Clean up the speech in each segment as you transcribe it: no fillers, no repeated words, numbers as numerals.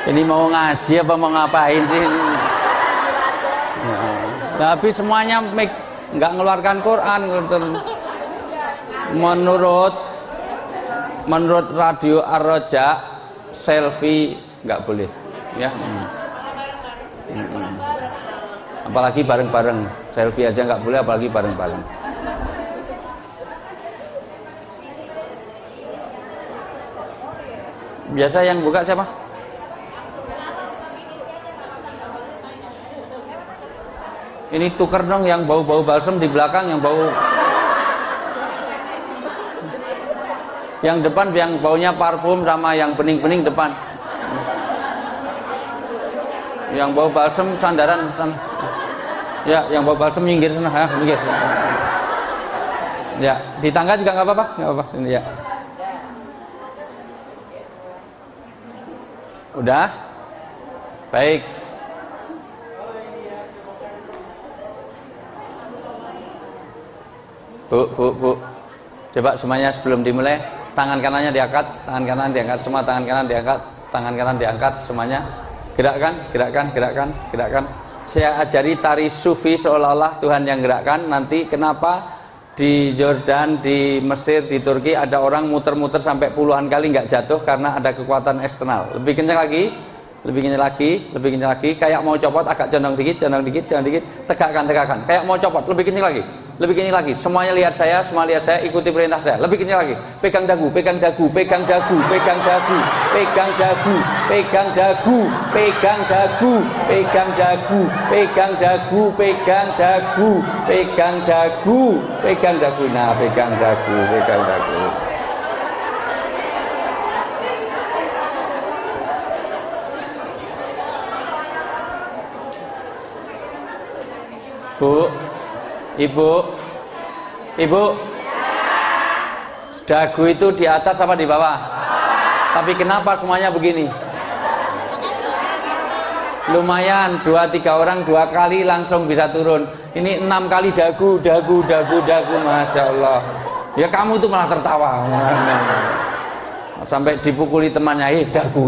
Ini mau ngaji apa mau ngapain sih? Tapi semuanya nggak ngeluarkan Quran. Menurut radio Ar-Raja, selfie nggak boleh, ya. Apalagi bareng-bareng, selfie aja nggak boleh, apalagi bareng-bareng. Biasa yang buka siapa? Ini tuker dong yang bau-bau balsem di belakang, yang depan yang baunya parfum sama yang bening-bening depan. Yang bau balsem sandaran sana. Ya, yang bau balsem minggir sana, ya, minggir. Ya, di tangga juga nggak apa-apa, sini ya. Udah? Baik. Bu. Coba semuanya sebelum dimulai, tangan kanannya diangkat, semua tangan kanan diangkat semuanya. Gerakkan. Saya ajari tari sufi seolah-olah Tuhan yang gerakkan. Nanti kenapa di Jordan, di Mesir, di Turki ada orang muter-muter sampai puluhan kali nggak jatuh karena ada kekuatan eksternal. Lebih kencang lagi, kayak mau copot, agak condong dikit, tegakkan. Kayak mau copot, lebih kencang lagi. Semuanya lihat saya, ikuti perintah saya. Lebih kencang lagi. Pegang dagu. Nah, pegang dagu. Bu, Ibu, dagu itu di atas apa di bawah? Tapi kenapa semuanya begini? Lumayan, 2-3 orang 2 kali langsung bisa turun. Ini 6 kali dagu, Masya Allah. Ya kamu itu malah tertawa. Sampai dipukuli temannya, dagu.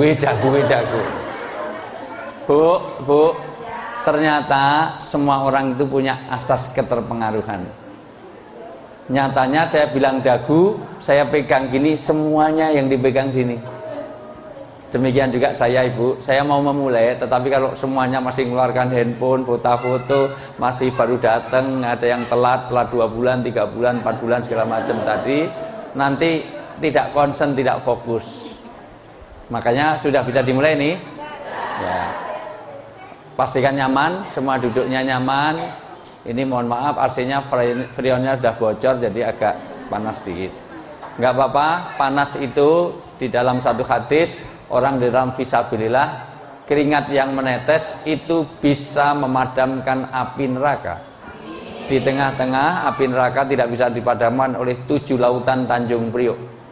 Bu, ternyata semua orang itu punya asas keterpengaruhan. Nyatanya saya bilang dagu, saya pegang gini, semuanya yang dipegang sini. Demikian juga saya, Ibu. Saya mau memulai, tetapi kalau semuanya masih mengeluarkan handphone, foto-foto, masih baru datang, ada yang telat 2 bulan, 3 bulan, 4 bulan segala macam tadi, nanti tidak konsen, tidak fokus. Makanya sudah bisa dimulai nih. Ya. Pastikan nyaman, semua duduknya nyaman. Ini mohon maaf AC-nya freonnya sudah bocor jadi agak panas sedikit. Enggak apa-apa, panas itu di dalam satu hadis, orang di dalam fisabilillah, keringat yang menetes itu bisa memadamkan api neraka. Di tengah-tengah api neraka tidak bisa dipadamkan oleh 7 lautan Tanjung Priok.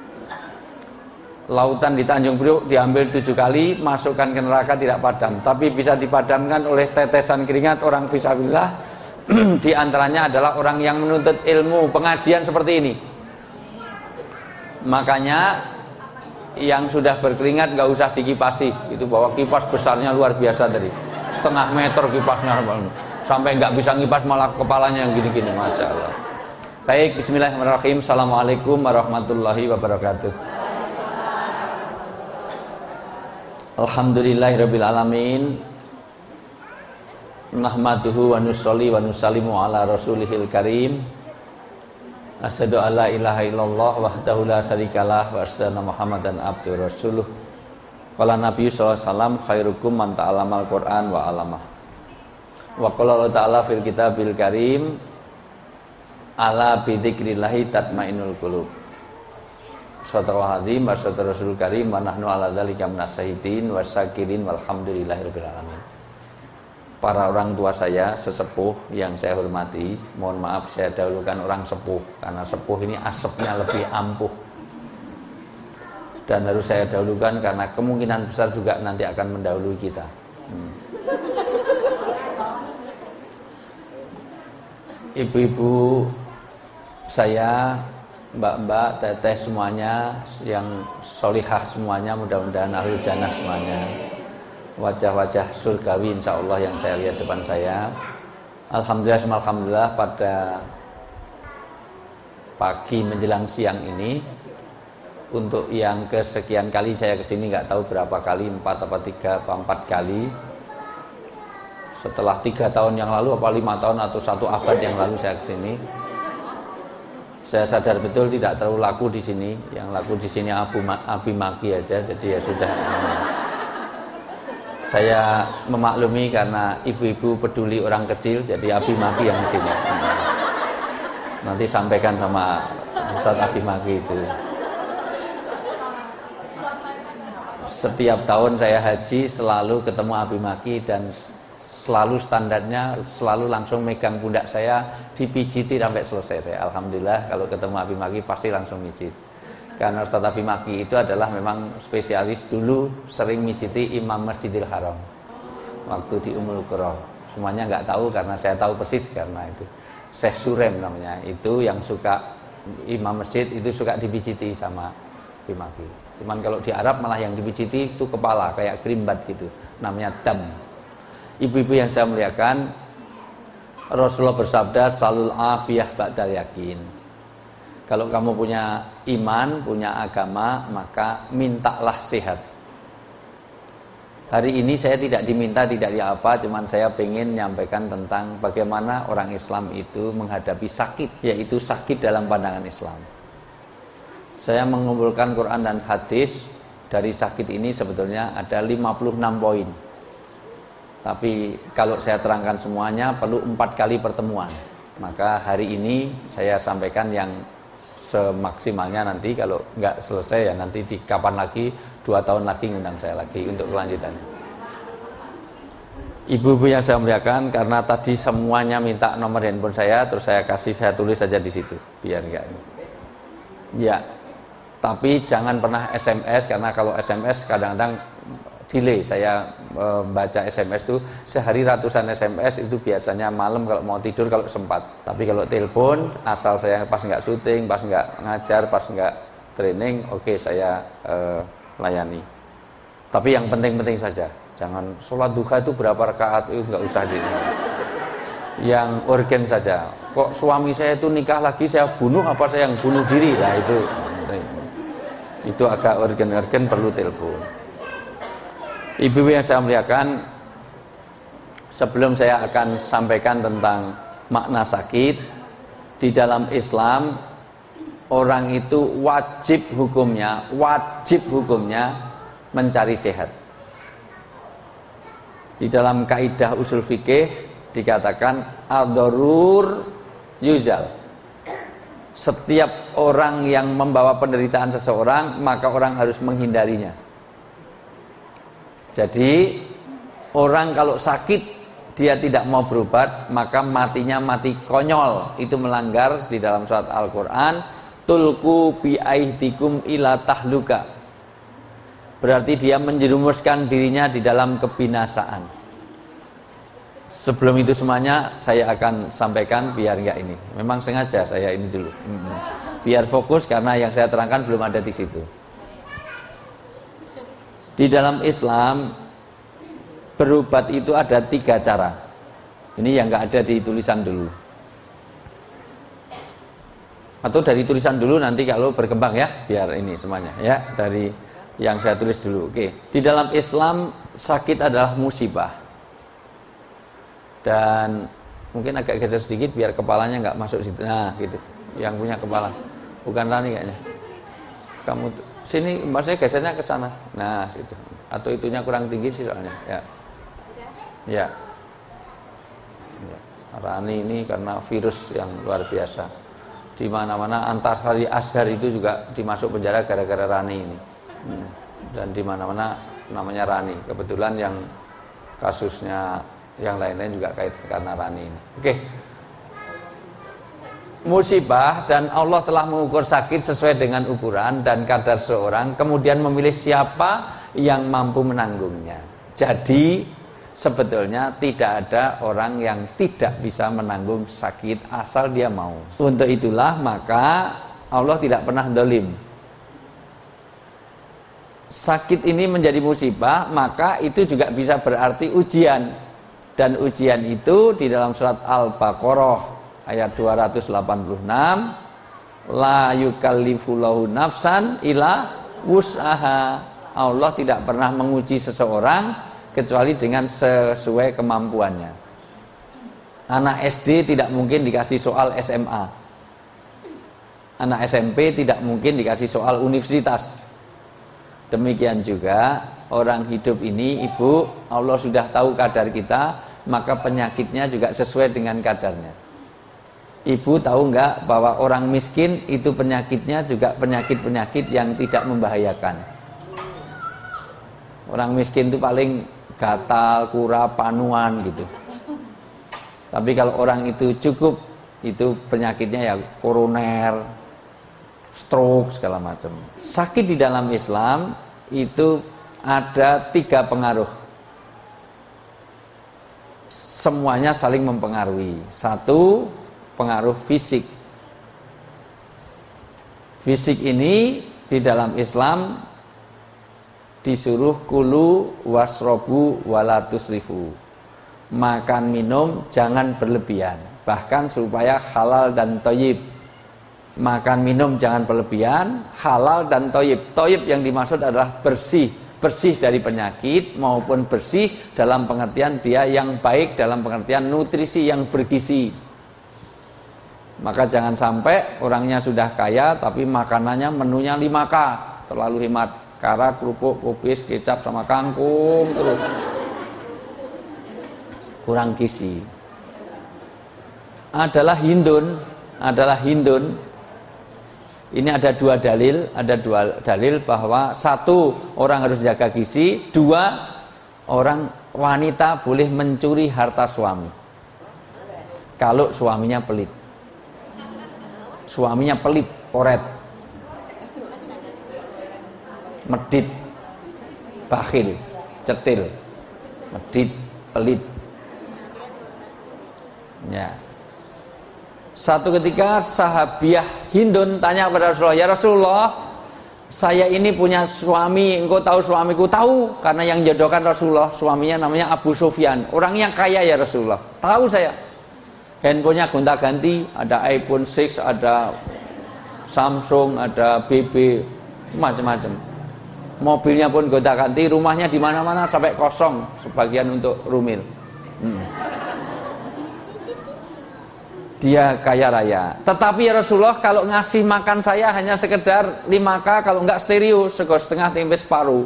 Lautan di Tanjung Priok diambil 7 kali, masukkan ke neraka tidak padam, tapi bisa dipadamkan oleh tetesan keringat orang fisabilillah. Di antaranya adalah orang yang menuntut ilmu pengajian seperti ini. Makanya yang sudah berkeringat nggak usah dikipasi, itu bawa kipas besarnya luar biasa dari 0,5 meter kipasnya, sampai nggak bisa ngipas malah kepalanya yang gini-gini, Masya Allah. Baik, bismillahirrahmanirrahim. Assalamualaikum warahmatullahi wabarakatuh. Alhamdulillahirabbil alamin. Nahmaduhu wa nusolli wa nusallimu ala rasulihil karim. Asyhadu alla ilaha illallah wahdahu la syarikalah wa asyhadu anna Muhammadan abduhu rasuluh. Qala Nabi sallallahu alaihi wasallam khairukum man ta'allamal Qur'an wa 'allamah. Wa qala Allah ta'ala fil kitabil karim ala bi dzikrillahi tatmainnul qulub. Sallallahu alaihi wa sallam rasul karim wa nahnu ala dzalika minasyahitin wasyakirin walhamdulillahirabbil alamin. Para orang tua saya, sesepuh yang saya hormati, mohon maaf saya dahulukan orang sepuh, karena sepuh ini asapnya lebih ampuh. Dan harus saya dahulukan karena kemungkinan besar juga nanti akan mendahului kita. Ibu-ibu saya, mbak-mbak, teteh semuanya, yang solihah semuanya, mudah-mudahan ahlul jannah semuanya. wajah-wajah surgawi insya Allah yang saya lihat depan saya. Alhamdulillah pada pagi menjelang siang ini, untuk yang kesekian kali saya kesini, nggak tahu berapa kali, 4 apa 3 apa 4 kali. Setelah 3 tahun yang lalu apa 5 tahun atau 1 abad yang lalu saya kesini, saya sadar betul tidak terlalu laku di sini. Yang laku di sini abi maki aja. Jadi ya sudah. Saya memaklumi karena ibu-ibu peduli orang kecil, jadi abi maki yang di sini. Nanti sampaikan sama Ustadz Abi Maki itu. Setiap tahun saya haji selalu ketemu Abi Maki dan selalu standarnya selalu langsung megang pundak saya, dipijiti sampai selesai saya. Alhamdulillah kalau ketemu Abi Maki pasti langsung mijit. Karena Ustadz Abi Maki itu adalah memang spesialis, dulu sering mijiti Imam Masjidil Haram waktu di Ummul Qura. Semuanya nggak tahu karena saya tahu persis karena itu. Syekh Surem namanya, itu yang suka imam masjid itu suka dipijiti sama Abi Maki. Cuman kalau di Arab malah yang dipijiti itu kepala kayak gerimbat gitu, namanya dam. Ibu-ibu yang saya muliakan, Rasulullah bersabda, salul afiyah ba'dal yakin. Kalau kamu punya iman, punya agama, maka mintalah sehat. Hari ini saya tidak diminta, tidak apa, cuman saya pengen menyampaikan tentang bagaimana orang Islam itu menghadapi sakit, yaitu sakit dalam pandangan Islam. Saya mengumpulkan Quran dan hadis. Dari sakit ini sebetulnya ada 56 poin. Tapi kalau saya terangkan semuanya perlu 4 kali pertemuan. Maka hari ini saya sampaikan yang semaksimalnya, nanti kalau nggak selesai ya nanti di kapan lagi, 2 tahun lagi ngundang saya lagi untuk kelanjutannya. Ibu-ibu yang saya muliakan, karena tadi semuanya minta nomor handphone saya, terus saya kasih, saya tulis saja di situ biar nggak ini. Ya, tapi jangan pernah SMS, karena kalau SMS kadang-kadang delay. Saya baca SMS itu sehari ratusan SMS, itu biasanya malam kalau mau tidur kalau sempat. Tapi kalau telepon, asal saya pas nggak syuting, pas nggak ngajar, pas nggak training, oke, saya layani. Tapi yang penting-penting saja, jangan sholat duha itu berapa rakaat, itu nggak usah di. Yang urgen saja. Kok suami saya itu nikah lagi, saya bunuh apa saya yang bunuh diri? Lah itu agak urgen perlu telepon. Ibu yang saya muliakan, sebelum saya akan sampaikan tentang makna sakit, di dalam Islam orang itu wajib hukumnya mencari sehat. Di dalam kaidah usul fikih dikatakan ad-darur yuzal. Setiap orang yang membawa penderitaan seseorang, maka orang harus menghindarinya. Jadi orang kalau sakit dia tidak mau berobat, maka matinya mati konyol. Itu melanggar di dalam surat Al-Quran, tulku bi'aidikum ila tahluka. Berarti dia menjerumuskan dirinya di dalam kebinasaan. Sebelum itu semuanya saya akan sampaikan biar enggak ini. Memang sengaja saya ini dulu. Biar fokus karena yang saya terangkan belum ada di situ. Di dalam Islam berobat itu ada 3 cara. Ini yang nggak ada di tulisan dulu. Atau dari tulisan dulu nanti kalau berkembang ya, biar ini semuanya ya, dari yang saya tulis dulu. Oke. Di dalam Islam sakit adalah musibah. Dan mungkin agak geser sedikit biar kepalanya nggak masuk situ. Nah, gitu. Yang punya kepala. Bukan Rani kayaknya. Kamu sini, maksudnya gesernya ke sana. Nah, situ. Atau itunya kurang tinggi sih soalnya. Ya. Ya. Rani ini karena virus yang luar biasa. Di mana-mana Antasari Ashar itu juga dimasuk penjara gara-gara Rani ini. Dan di mana-mana namanya Rani. Kebetulan yang kasusnya yang lain-lain juga kait karena Rani ini. Oke. Musibah, dan Allah telah mengukur sakit sesuai dengan ukuran dan kadar seorang, kemudian memilih siapa yang mampu menanggungnya. Jadi sebetulnya tidak ada orang yang tidak bisa menanggung sakit asal dia mau. Untuk itulah maka Allah tidak pernah dolim. sakit ini menjadi musibah, maka itu juga bisa berarti ujian. Dan ujian itu di dalam surat Al-Baqarah ayat 286, la yukallifullahu nafsan illa wus'aha. Allah tidak pernah menguji seseorang kecuali dengan sesuai kemampuannya. Anak SD tidak mungkin dikasih soal SMA. Anak SMP tidak mungkin dikasih soal universitas. Demikian juga orang hidup ini, Ibu, Allah sudah tahu kadar kita, maka penyakitnya juga sesuai dengan kadarnya. Ibu tahu enggak bahwa orang miskin itu penyakitnya juga penyakit-penyakit yang tidak membahayakan. Orang miskin itu paling gatal, kura, panuan gitu. Tapi kalau orang itu cukup, itu penyakitnya ya koroner, stroke, segala macam. Sakit di dalam Islam itu ada 3 pengaruh. Semuanya saling mempengaruhi. 1, pengaruh fisik. Fisik ini di dalam Islam disuruh kulu wasrobu walatusrifu. Makan minum jangan berlebihan, bahkan supaya halal dan thayyib. Makan minum jangan berlebihan, halal dan thayyib. Thayyib yang dimaksud adalah bersih, bersih dari penyakit maupun bersih dalam pengertian dia yang baik, dalam pengertian nutrisi yang bergizi. Maka jangan sampai orangnya sudah kaya tapi makanannya menunya 5K, terlalu hemat. Kara, kerupuk, kubis, kecap sama kangkung terus. Kurang gizi. Adalah hindun. Ini ada 2 dalil bahwa 1, orang harus jaga gizi, 2, orang wanita boleh mencuri harta suami kalau suaminya pelit. Suaminya pelit, koret, medit, bakhil, cetil, medit, pelit. Ya. Satu ketika sahabiah Hindun tanya kepada Rasulullah, "Ya Rasulullah, saya ini punya suami, engkau tahu suamiku?" Tahu, karena yang jodohkan Rasulullah suaminya namanya Abu Sufyan, orangnya kaya ya Rasulullah. Tahu saya. Handphonenya gonta-ganti, ada iPhone 6, ada Samsung, ada BB, macam-macam. Mobilnya pun gonta-ganti, rumahnya di mana-mana sampai kosong, sebagian untuk rumil. Dia kaya raya. Tetapi ya Rasulullah, kalau ngasih makan saya hanya sekedar 5K, kalau enggak stereo, sego setengah tempe separuh.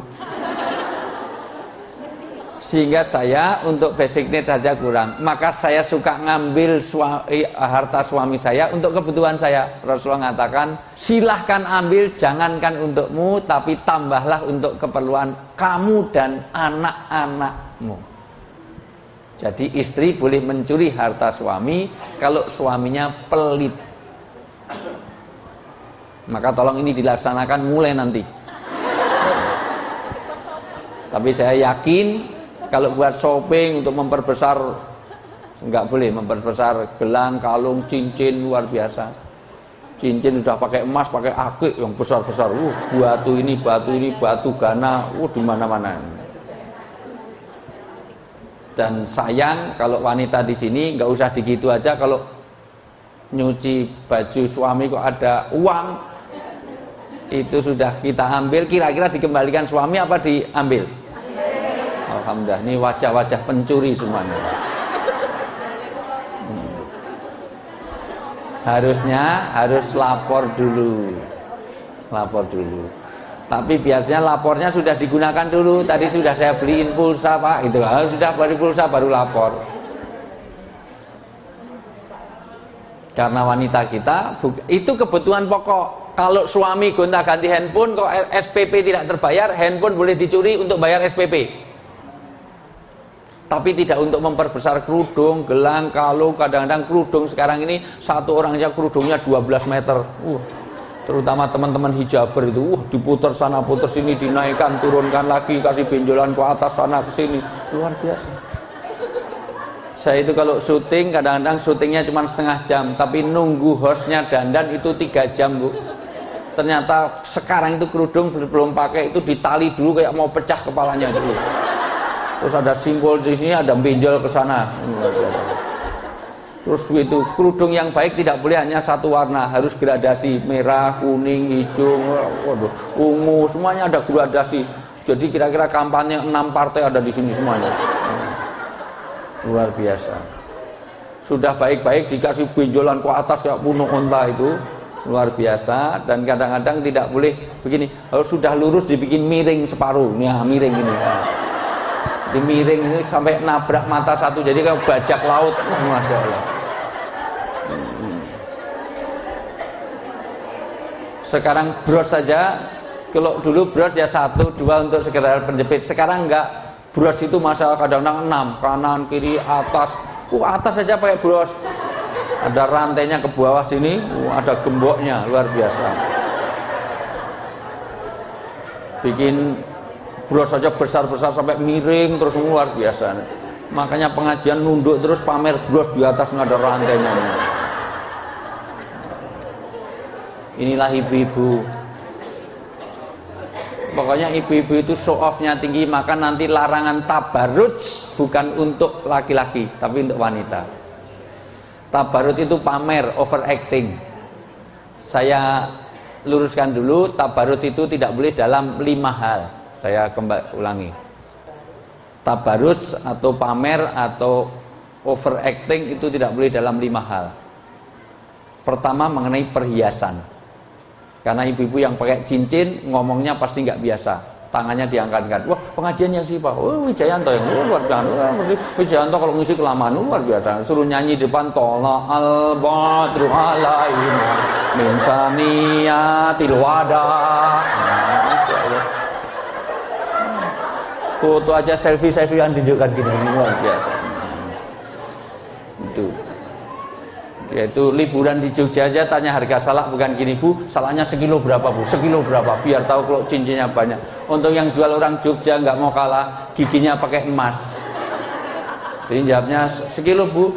Sehingga saya untuk basic need saja kurang. Maka saya suka ngambil harta suami saya untuk kebutuhan saya. Rasulullah mengatakan, silahkan ambil, jangankan untukmu, tapi tambahlah untuk keperluan kamu dan anak-anakmu. Jadi istri boleh mencuri harta suami kalau suaminya pelit. Maka tolong ini dilaksanakan mulai nanti. Tapi saya yakin kalau buat shopping untuk memperbesar, enggak boleh memperbesar gelang, kalung, cincin, luar biasa. Cincin udah pakai emas, pakai akik yang besar-besar. Batu ini, batu gana, di mana-mana. Dan sayang kalau wanita di sini nggak usah digitu aja, kalau nyuci baju suami kok ada uang, itu sudah kita ambil, kira-kira dikembalikan suami apa diambil? Alhamdulillah, ini wajah-wajah pencuri semuanya. Harus lapor dulu. Tapi biasanya lapornya sudah digunakan dulu. Tadi sudah saya beliin pulsa Pak, gitu. Sudah beli pulsa baru lapor. Karena wanita kita itu kebutuhan pokok. Kalau suami gonta-ganti handphone, kok SPP tidak terbayar, handphone boleh dicuri untuk bayar SPP. Tapi tidak untuk memperbesar kerudung, gelang, kalung. Kadang-kadang kerudung sekarang ini satu orang aja kerudungnya 12 meter. Terutama teman-teman hijaber itu, diputar sana putar sini, dinaikkan turunkan lagi, kasih benjolan ke atas sana ke sini, luar biasa. Saya itu kalau syuting, kadang-kadang syutingnya cuma setengah jam, tapi nunggu hostnya dandan itu 3 jam Bu. Ternyata sekarang itu kerudung belum pakai itu ditali dulu kayak mau pecah kepalanya dulu. Terus ada simbol di sini, ada benjol ke sana. Terus itu kerudung yang baik tidak boleh hanya satu warna, harus gradasi, merah, kuning, hijau, ungu, semuanya ada gradasi. Jadi kira-kira kampanye 6 partai ada di sini semuanya. Luar biasa. Sudah baik-baik dikasih benjolan ke atas kayak punuk unta itu, luar biasa. Dan kadang-kadang tidak boleh begini, kalau sudah lurus dibikin miring separuh. Nah, miring ini. Di miring ini sampai nabrak mata satu, jadi kayak bajak laut. Masya Allah. Sekarang bros saja, kalau dulu bros ya 1, 2 untuk sekedar penjepit. Sekarang enggak, bros itu masalah kadang-kadang 6, kanan, kiri, atas. Atas saja pakai bros. Ada rantainya ke bawah sini, ada gemboknya, luar biasa. Bikin bros saja besar-besar sampai miring terus, luar biasa. Makanya pengajian nunduk terus pamer bros di atas, nggak ada rantainya. Inilah ibu-ibu. Pokoknya ibu-ibu itu show off-nya tinggi, maka nanti larangan tabarruj bukan untuk laki-laki tapi untuk wanita. Tabarruj itu pamer, overacting. Saya luruskan dulu, tabarruj itu tidak boleh dalam 5 hal. Saya kembali ulangi. Tabarruj atau pamer atau overacting itu tidak boleh dalam 5 hal. Pertama mengenai perhiasan. Karena ibu-ibu yang pakai cincin ngomongnya pasti nggak biasa, tangannya diangkat-angkat. Wah, pengajiannya sih Pak. Oh, Wijayanto yang luar biasa. Wijayanto kalau ngisi kelamaan luar biasa. Suruh nyanyi depan tola al-badru alaina min saniyatil wada. Foto aja selfie yang tunjukkan gini, luar biasa. Itu. Yaitu liburan di Jogja aja tanya harga salak, bukan gini Bu, salaknya sekilo berapa Bu, sekilo berapa, biar tahu kalau cincinnya banyak. Untuk yang jual orang Jogja nggak mau kalah, giginya pakai emas. Jadi jawabnya sekilo Bu,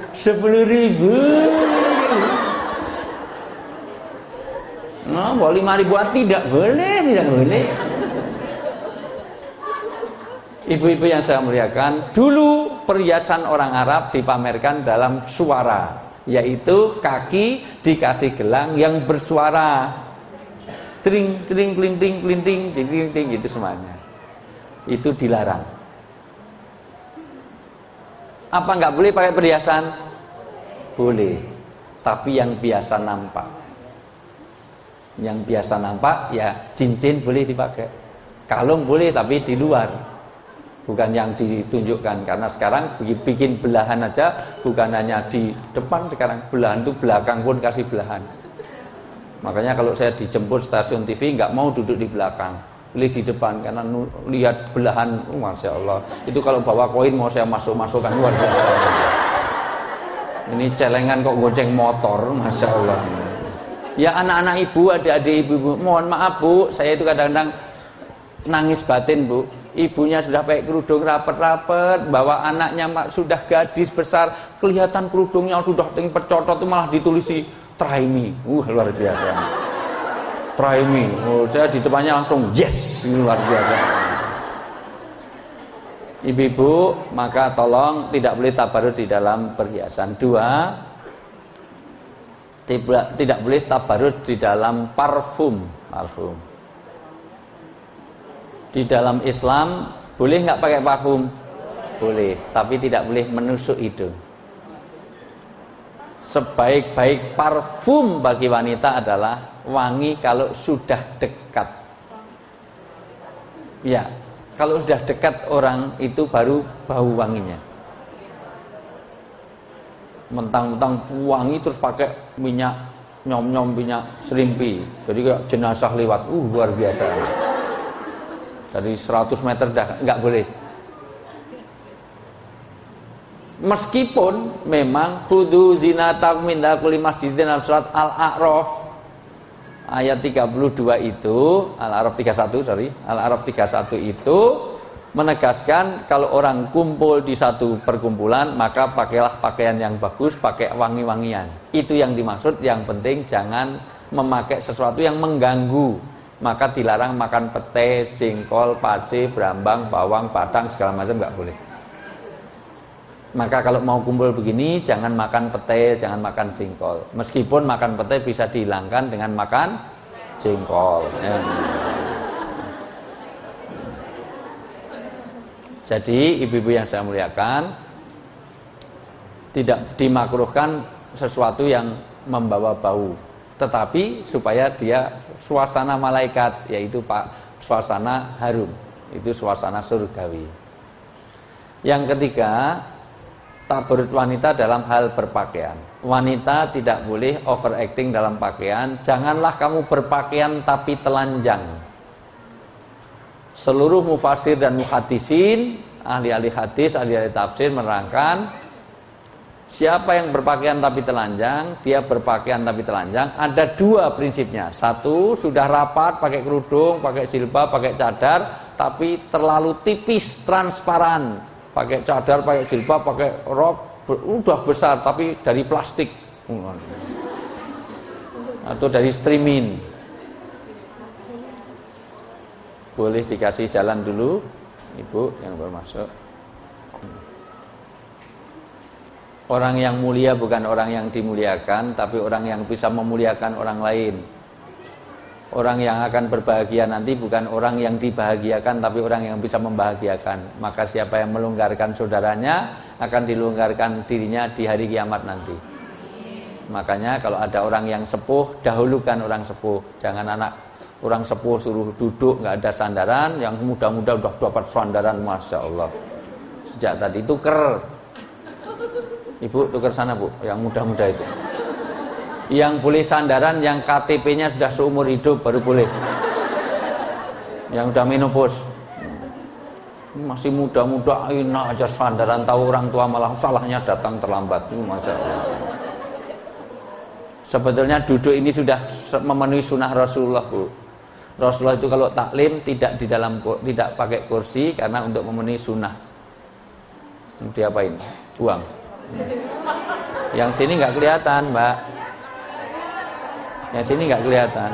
10.000. Nah, mau 5.000 tidak boleh, tidak boleh. Ibu-ibu yang saya muliakan, dulu perhiasan orang Arab dipamerkan dalam suara, yaitu kaki dikasih gelang yang bersuara, cering cering kelinting kelinting kelinting gitu semuanya. Itu dilarang. Apa nggak boleh pakai perhiasan? Boleh, tapi yang biasa nampak. Yang biasa nampak ya cincin boleh dipakai, kalung boleh tapi di luar. Bukan yang ditunjukkan, karena sekarang bikin belahan aja, bukan hanya di depan, sekarang belahan itu belakang pun kasih belahan. Makanya kalau saya dijemput stasiun TV nggak mau duduk di belakang, pilih di depan, karena lihat belahan, Masya Allah. Itu kalau bawa koin mau saya masukkan, luar biasa. Ini celengan kok gonceng motor, Masya Allah. Ya anak-anak ibu, adik-adik ibu, mohon maaf Bu, saya itu kadang-kadang nangis batin Bu. Ibunya sudah pakai kerudung rapet-rapet, bawa anaknya sudah gadis besar, kelihatan kerudungnya sudah percotot itu malah ditulisi try me. Luar biasa. Try me. Saya di depannya langsung yes, luar biasa. Ibu-ibu, maka tolong tidak boleh tabarruj di dalam perhiasan. 2, tidak boleh tabarruj di dalam parfum. Di dalam Islam boleh nggak pakai parfum? Boleh, tapi tidak boleh menusuk hidung. Sebaik-baik parfum bagi wanita adalah wangi kalau sudah dekat. Ya, kalau sudah dekat orang itu baru bau wanginya. Mentang-mentang wangi terus pakai minyak nyom-nyom, minyak serimpi, jadi kayak jenazah lewat, luar biasa. Dari 100 meter dah nggak boleh. Meskipun memang khudzu zinatakum inda kulli masjidin, dalam surat Al-A'raf ayat 32 itu, Al-A'raf 31 itu menegaskan kalau orang kumpul di satu perkumpulan maka pakailah pakaian yang bagus, pakai wangi-wangian. Itu yang dimaksud, yang penting jangan memakai sesuatu yang mengganggu, maka dilarang makan pete, jengkol, pace, brambang, bawang, batang, segala macam nggak boleh. Maka kalau mau kumpul begini, jangan makan pete, jangan makan jengkol. Meskipun makan pete bisa dihilangkan dengan makan jengkol. Ya. Jadi ibu-ibu yang saya muliakan, tidak dimakruhkan sesuatu yang membawa bau, tetapi supaya dia suasana malaikat, yaitu suasana harum, itu suasana surgawi. Yang ketiga, tabarut wanita dalam hal berpakaian. Wanita tidak boleh overacting dalam pakaian. Janganlah kamu berpakaian tapi telanjang. Seluruh mufasir dan muhaddisin, ahli-ahli hadis, ahli-ahli tafsir menerangkan, siapa yang berpakaian tapi telanjang, dia berpakaian tapi telanjang, ada dua prinsipnya. Satu, sudah rapat, pakai kerudung, pakai jilbab, pakai cadar, tapi terlalu tipis, transparan. Pakai cadar, pakai jilbab, pakai rok, udah besar tapi dari plastik atau dari streaming. Boleh dikasih jalan dulu, ibu yang bermasuk. Orang yang mulia bukan orang yang dimuliakan, tapi orang yang bisa memuliakan orang lain. Orang yang akan berbahagia nanti bukan orang yang dibahagiakan, tapi orang yang bisa membahagiakan. Maka siapa yang melonggarkan saudaranya akan dilonggarkan dirinya di hari kiamat nanti. Makanya kalau ada orang yang sepuh, dahulukan orang sepuh. Jangan anak orang sepuh suruh duduk nggak ada sandaran, yang muda-muda udah dapat sandaran, masya Allah. Sejak tadi tuker. Ibu tuker sana bu, yang muda-muda itu. Yang boleh sandaran yang KTP-nya sudah seumur hidup baru boleh. Yang udah menopause. Masih muda-muda enak aja sandaran, tahu orang tua malah salahnya datang terlambat. Masya Allah. Sebetulnya duduk ini sudah memenuhi sunnah Rasulullah bu. Rasulullah itu kalau taklim tidak pakai kursi karena untuk memenuhi sunnah. Diapain? Buang. Yang sini nggak kelihatan mbak. Yang sini nggak kelihatan.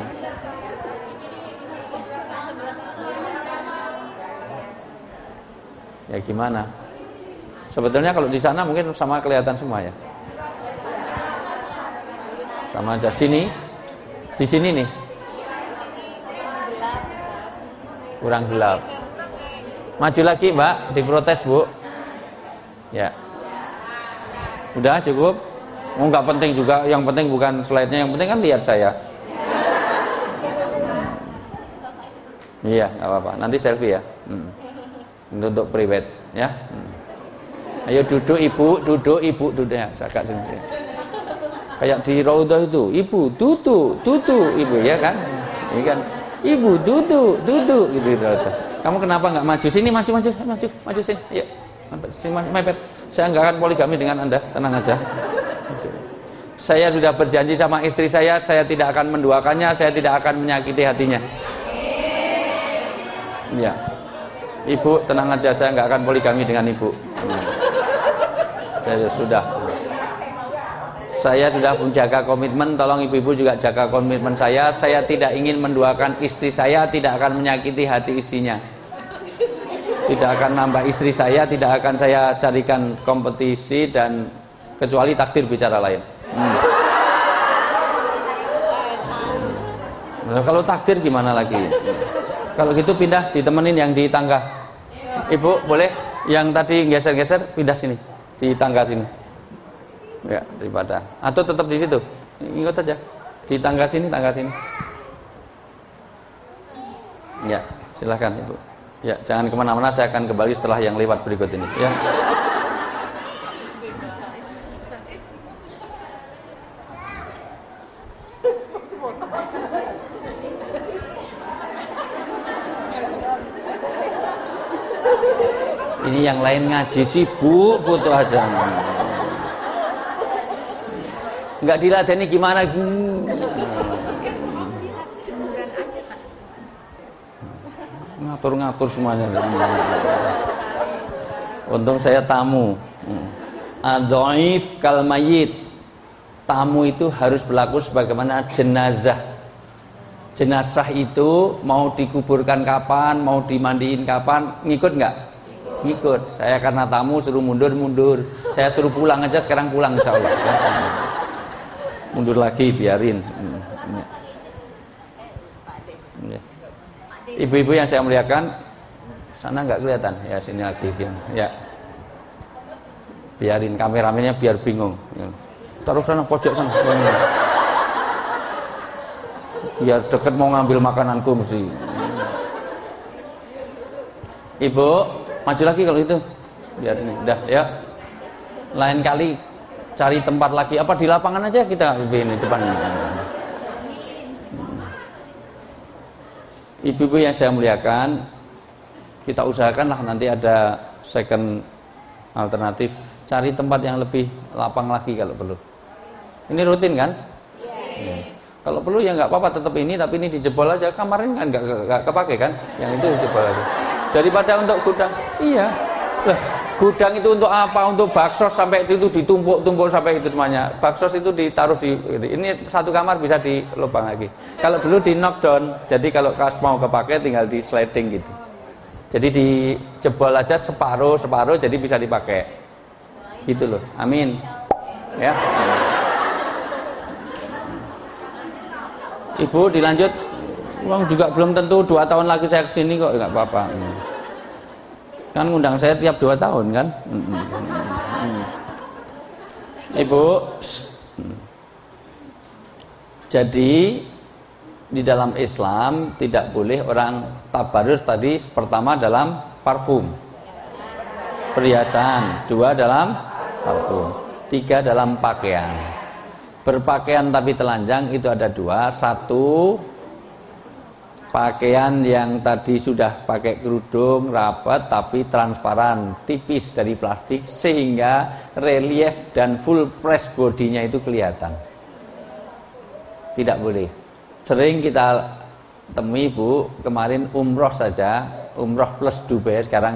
Ya gimana? Sebetulnya kalau di sana mungkin sama kelihatan semua ya. Sama aja sini. Di sini nih. Kurang gelap. Maju lagi mbak, diprotes bu. Ya. Udah cukup. Oh, nggak penting juga, yang penting bukan slide-nya, yang penting kan lihat saya. Iya, nggak apa-apa. Nanti selfie ya. Untuk private ya. Ayo duduk duduk ya, agak sini. Kayak di Raudhah itu, ibu tutu, ibu ya kan? Ini kan, ibu tutu gitu Raudhah. Kamu kenapa nggak maju sini? Maju sini. Ayo, sini mepet. Saya nggak akan poligami dengan Anda, tenang aja. Saya sudah berjanji sama istri saya tidak akan menduakannya, saya tidak akan menyakiti hatinya. Ya, ibu tenang aja, saya nggak akan poligami dengan ibu. Saya sudah menjaga komitmen, tolong ibu-ibu juga jaga komitmen saya. Saya tidak ingin menduakan istri saya, tidak akan menyakiti hati istrinya. Tidak akan nambah istri saya, tidak akan saya carikan kompetisi dan kecuali takdir bicara lain. Nah, kalau takdir gimana lagi? Kalau gitu pindah, ditemenin yang di tangga. Ibu boleh yang tadi geser-geser pindah sini, di tangga sini. Ya, daripada. Atau tetap di situ. Ikut aja. Di tangga sini. Ya, silahkan ibu. Ya, jangan kemana-mana, saya akan kembali setelah yang lewat berikut ini. Ya. Ini yang lain ngaji sibuk foto aja. Enggak diladeni gimana? Ngatur-ngatur semuanya. Untung saya tamu. Adhaif kal mayyit. Tamu itu harus berlaku sebagaimana jenazah. Jenazah itu mau dikuburkan kapan, mau dimandiin kapan, ngikut nggak? Ngikut. Saya karena tamu suruh mundur. Saya suruh pulang aja, sekarang pulang insya Allah. Mundur lagi, biarin. Ibu-ibu yang saya muliakan, sana nggak kelihatan? Ya sini lagi. Ya. Biarin kameramennya biar bingung. Taruh sana, pojok sana. Biar deket mau ngambil makananku mesti. Ibu, maju lagi kalau itu. Biar ini, udah ya. Lain kali cari tempat lagi. Apa di lapangan aja kita ini depan. Ibu-ibu yang saya muliakan, kita usahakanlah nanti ada second alternatif. Cari tempat yang lebih lapang lagi kalau perlu. Ini rutin kan? Ya. Kalau perlu ya nggak apa-apa tetap ini, tapi ini dijebol aja. Kemarin kan nggak kepake kan? Yang itu dijebol aja. Daripada untuk gudang. Iya. Lah, gudang itu untuk apa? Untuk baksos sampai itu ditumpuk-tumpuk sampai itu semuanya. Baksos itu ditaruh di ini satu kamar bisa di lubang lagi. Kalau dulu di knockdown, jadi kalau mau kepake tinggal di sliding gitu. Jadi dijebol aja separuh jadi bisa dipakai. Gitu loh. Amin. Ya. Ibu dilanjut. Uang juga belum tentu 2 tahun lagi saya kesini kok, nggak apa-apa. Kan ngundang saya tiap 2 tahun kan. Ibu, jadi di dalam Islam tidak boleh orang tabarus tadi. Pertama dalam parfum, perhiasan. 2 dalam parfum. 3 dalam pakaian. Berpakaian tapi telanjang itu ada 2. 1 pakaian yang tadi sudah pakai kerudung rapat tapi transparan, tipis dari plastik sehingga relief dan full press bodinya itu kelihatan. Tidak boleh. Sering kita temui Bu, kemarin umroh saja, umroh plus Dubai, sekarang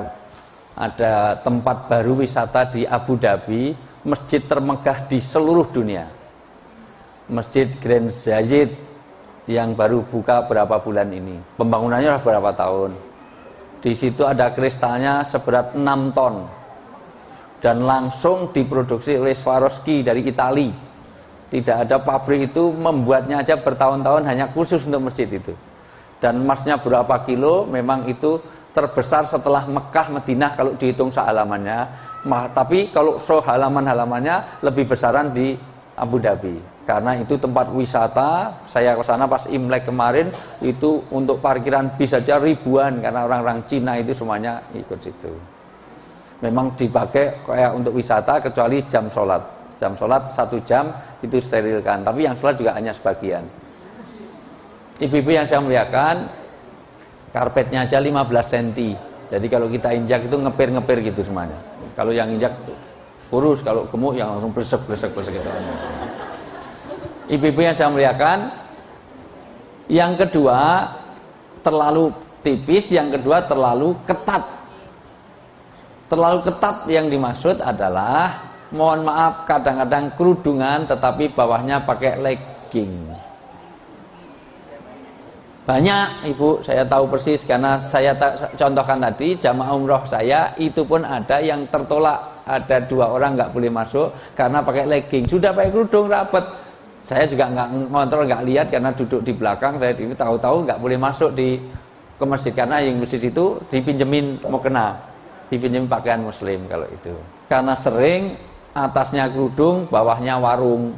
ada tempat baru wisata di Abu Dhabi, masjid termegah di seluruh dunia. Masjid Grand Zayed yang baru buka berapa bulan ini. Pembangunannya sudah berapa tahun. Di situ ada kristalnya seberat 6 ton. Dan langsung diproduksi oleh Swarovski dari Italia. Tidak ada pabrik itu membuatnya aja bertahun-tahun hanya khusus untuk masjid itu. Dan emasnya berapa kilo, memang itu terbesar setelah Mekah, Madinah kalau dihitung sehalamannya. Tapi kalau halaman-halamannya lebih besaran di Abu Dhabi. Karena itu tempat wisata. Saya ke sana pas Imlek kemarin, itu untuk parkiran bis saja ribuan karena orang-orang Cina itu semuanya ikut situ. Memang dipakai kayak untuk wisata kecuali jam sholat. Jam sholat 1 jam itu sterilkan, tapi yang sholat juga hanya sebagian. Ibu-ibu yang saya muliakan, karpetnya aja 15 cm. Jadi kalau kita injak itu ngepir-ngepir gitu semuanya. Kalau yang injak kurus, kalau gemuk yang langsung blesek gitu. Ibu-ibu yang saya muliakan, yang kedua terlalu tipis, yang kedua terlalu ketat. Terlalu ketat yang dimaksud adalah, mohon maaf, kadang-kadang kerudungan tetapi bawahnya pakai legging. Banyak Ibu, saya tahu persis karena saya contohkan tadi jamaah umroh saya itu pun ada yang tertolak, ada 2 orang nggak boleh masuk karena pakai legging. Sudah pakai kerudung rapat, saya juga nggak ngontrol, nggak lihat karena duduk di belakang. Saya ini tahu-tahu nggak boleh masuk ke masjid karena yang masjid itu dipinjemin mau kena, dipinjemin pakaian muslim kalau itu. Karena sering atasnya kerudung, bawahnya warung.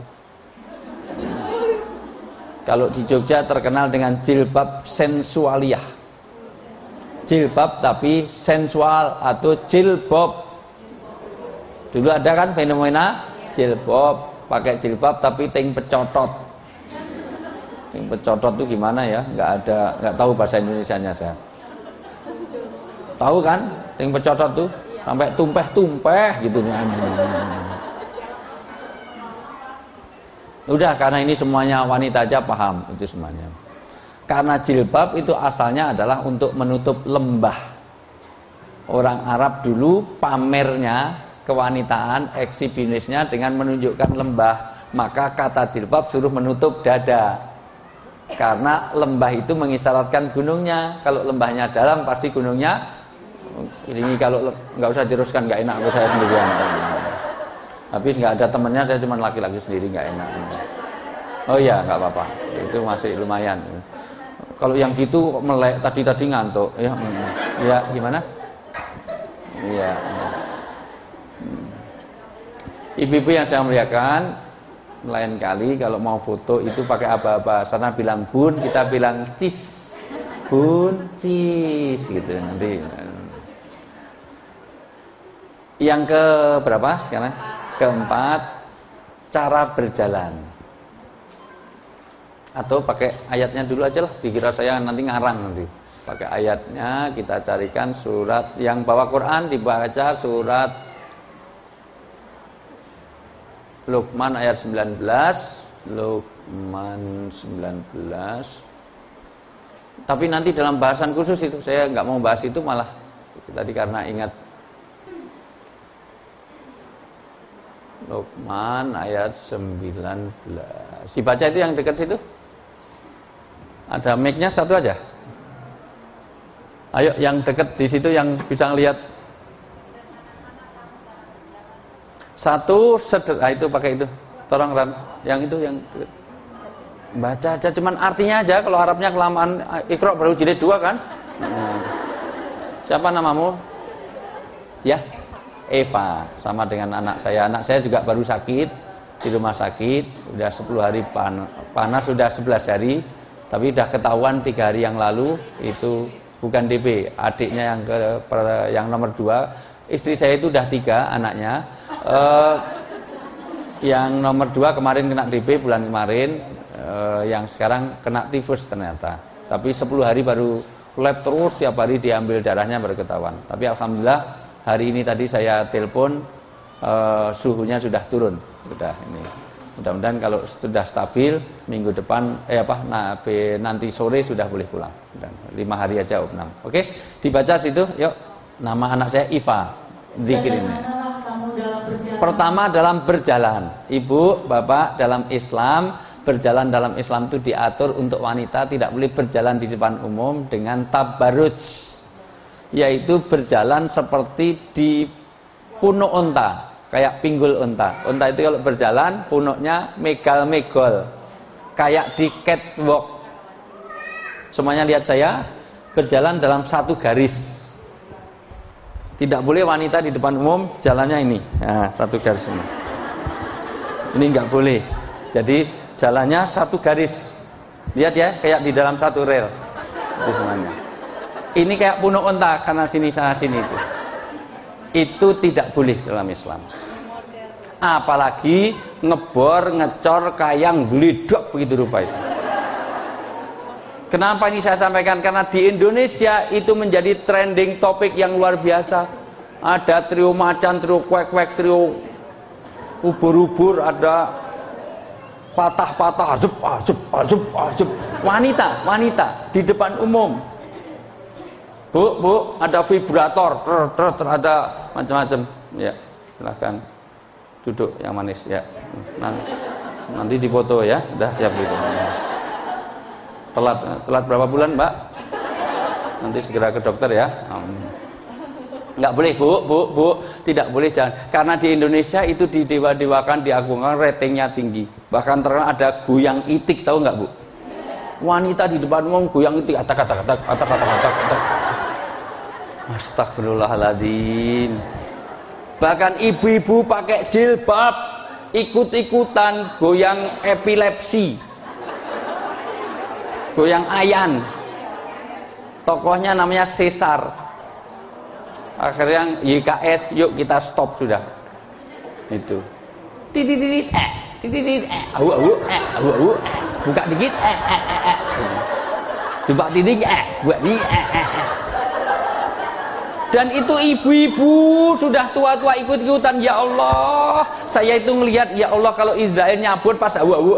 Kalau di Jogja terkenal dengan jilbab sensualiyah. Jilbab tapi sensual atau jilbab. Dulu ada kan fenomena jilbab, pakai jilbab tapi ting pecotot. Ting pecotot itu gimana ya? Nggak tahu bahasa Indonesianya saya. Tahu kan? Ting pecotot tuh sampai tumpeh-tumpeh gitu. Udah, karena ini semuanya wanita aja paham itu semuanya. Karena jilbab itu asalnya adalah untuk menutup lembah. Orang Arab dulu pamernya kewanitaan, eksibinisnya dengan menunjukkan lembah. Maka kata jilbab suruh menutup dada. Karena lembah itu mengisyaratkan gunungnya. Kalau lembahnya dalam pasti gunungnya ini. Kalau nggak usah teruskan, nggak enak kalau saya sendirian. Habis nggak ada temennya, saya cuma laki-laki sendiri, nggak enak. Oh iya, nggak apa-apa, itu masih lumayan. Kalau yang gitu melek tadi ngantuk, ya, ya gimana? Iya. Ibu-ibu yang saya muliakan, lain kali kalau mau foto itu pakai apa-apa. Sana bilang bun, kita bilang cis, bun cis, gitu nanti. Yang ke berapa sekarang? Keempat, cara berjalan. Atau pakai ayatnya dulu aja lah, dikira saya nanti ngarang nanti. Pakai ayatnya, kita carikan surat yang bawa Quran, dibaca surat Luqman ayat 19. Luqman 19. Tapi nanti dalam bahasan khusus itu, saya nggak mau bahas itu malah. Tadi karena ingat Luqman ayat 19. Dibaca itu yang dekat situ. Ada mic-nya satu aja. Ayo yang dekat di situ yang bisa ngelihat. Satu itu pakai itu. Tolong Ran, yang itu yang baca aja, cuman artinya aja. Kalau Arabnya kelamaan. Iqra baru jilid 2 kan? Siapa namamu? Ya, Eva. Sama dengan anak saya. Anak saya juga baru sakit di rumah sakit. Udah 10 hari panas sudah 11 hari. Tapi udah ketahuan 3 hari yang lalu itu bukan DB, adiknya yang nomor 2. Istri saya itu udah 3 anaknya. Yang nomor 2 kemarin kena DB bulan kemarin, yang sekarang kena tifus ternyata. Tapi 10 hari baru lab terus, tiap hari diambil darahnya baru ketahuan. Tapi alhamdulillah hari ini tadi saya telepon, suhunya sudah turun, sudah ini. Mudah-mudahan kalau sudah stabil minggu depan nanti sore sudah boleh pulang. Dan 5 hari aja opnam. Oke, dibaca situ. Yuk, nama anak saya Iva. Zikir ini. Pertama dalam berjalan. Ibu, bapak, dalam Islam, berjalan dalam Islam itu diatur untuk wanita tidak boleh berjalan di depan umum dengan tabarruj, yaitu berjalan seperti di punuk unta. Kayak pinggul unta. Unta itu kalau berjalan punuknya megal-megol, kayak di catwalk. Semuanya lihat saya berjalan dalam satu garis. Tidak boleh wanita di depan umum jalannya ini. Nah, satu garis ini. Ini nggak boleh. Jadi jalannya satu garis. Lihat ya, kayak di dalam satu rel. Itu semuanya. Ini kayak punuk unta karena sini sana sini itu. Itu tidak boleh dalam Islam. Apalagi ngebor, ngecor, kayang, gledok begitu rupa itu. Kenapa ini saya sampaikan? Karena di Indonesia itu menjadi trending topik yang luar biasa. Ada trio macan, trio kwek-kwek, trio ubur-ubur, ada patah-patah, azub. Wanita di depan umum. Bu, ada vibrator, ada macam-macam. Ya, silahkan duduk yang manis ya. Nanti dipoto ya, udah siap gitu. Telat berapa bulan, Mbak? Nanti segera ke dokter ya. Nggak boleh, Bu, tidak boleh jalan. Karena di Indonesia itu didewa-dewakan, diagungkan, ratingnya tinggi. Bahkan terkenal ada goyang itik, tahu nggak, Bu? Wanita di depan umum goyang itik, atak. Astagfirullahaladzim. Bahkan ibu-ibu pakai jilbab ikut-ikutan goyang epilepsi, goyang ayan. Tokohnya namanya Caesar. Akhirnya YKS, yuk kita stop sudah. Itu. Buka dikit, coba titik, buat di, Dan itu ibu-ibu sudah tua-tua ikut-ikutan. Ya Allah, saya itu ngelihat, ya Allah kalau Israel nyabut pas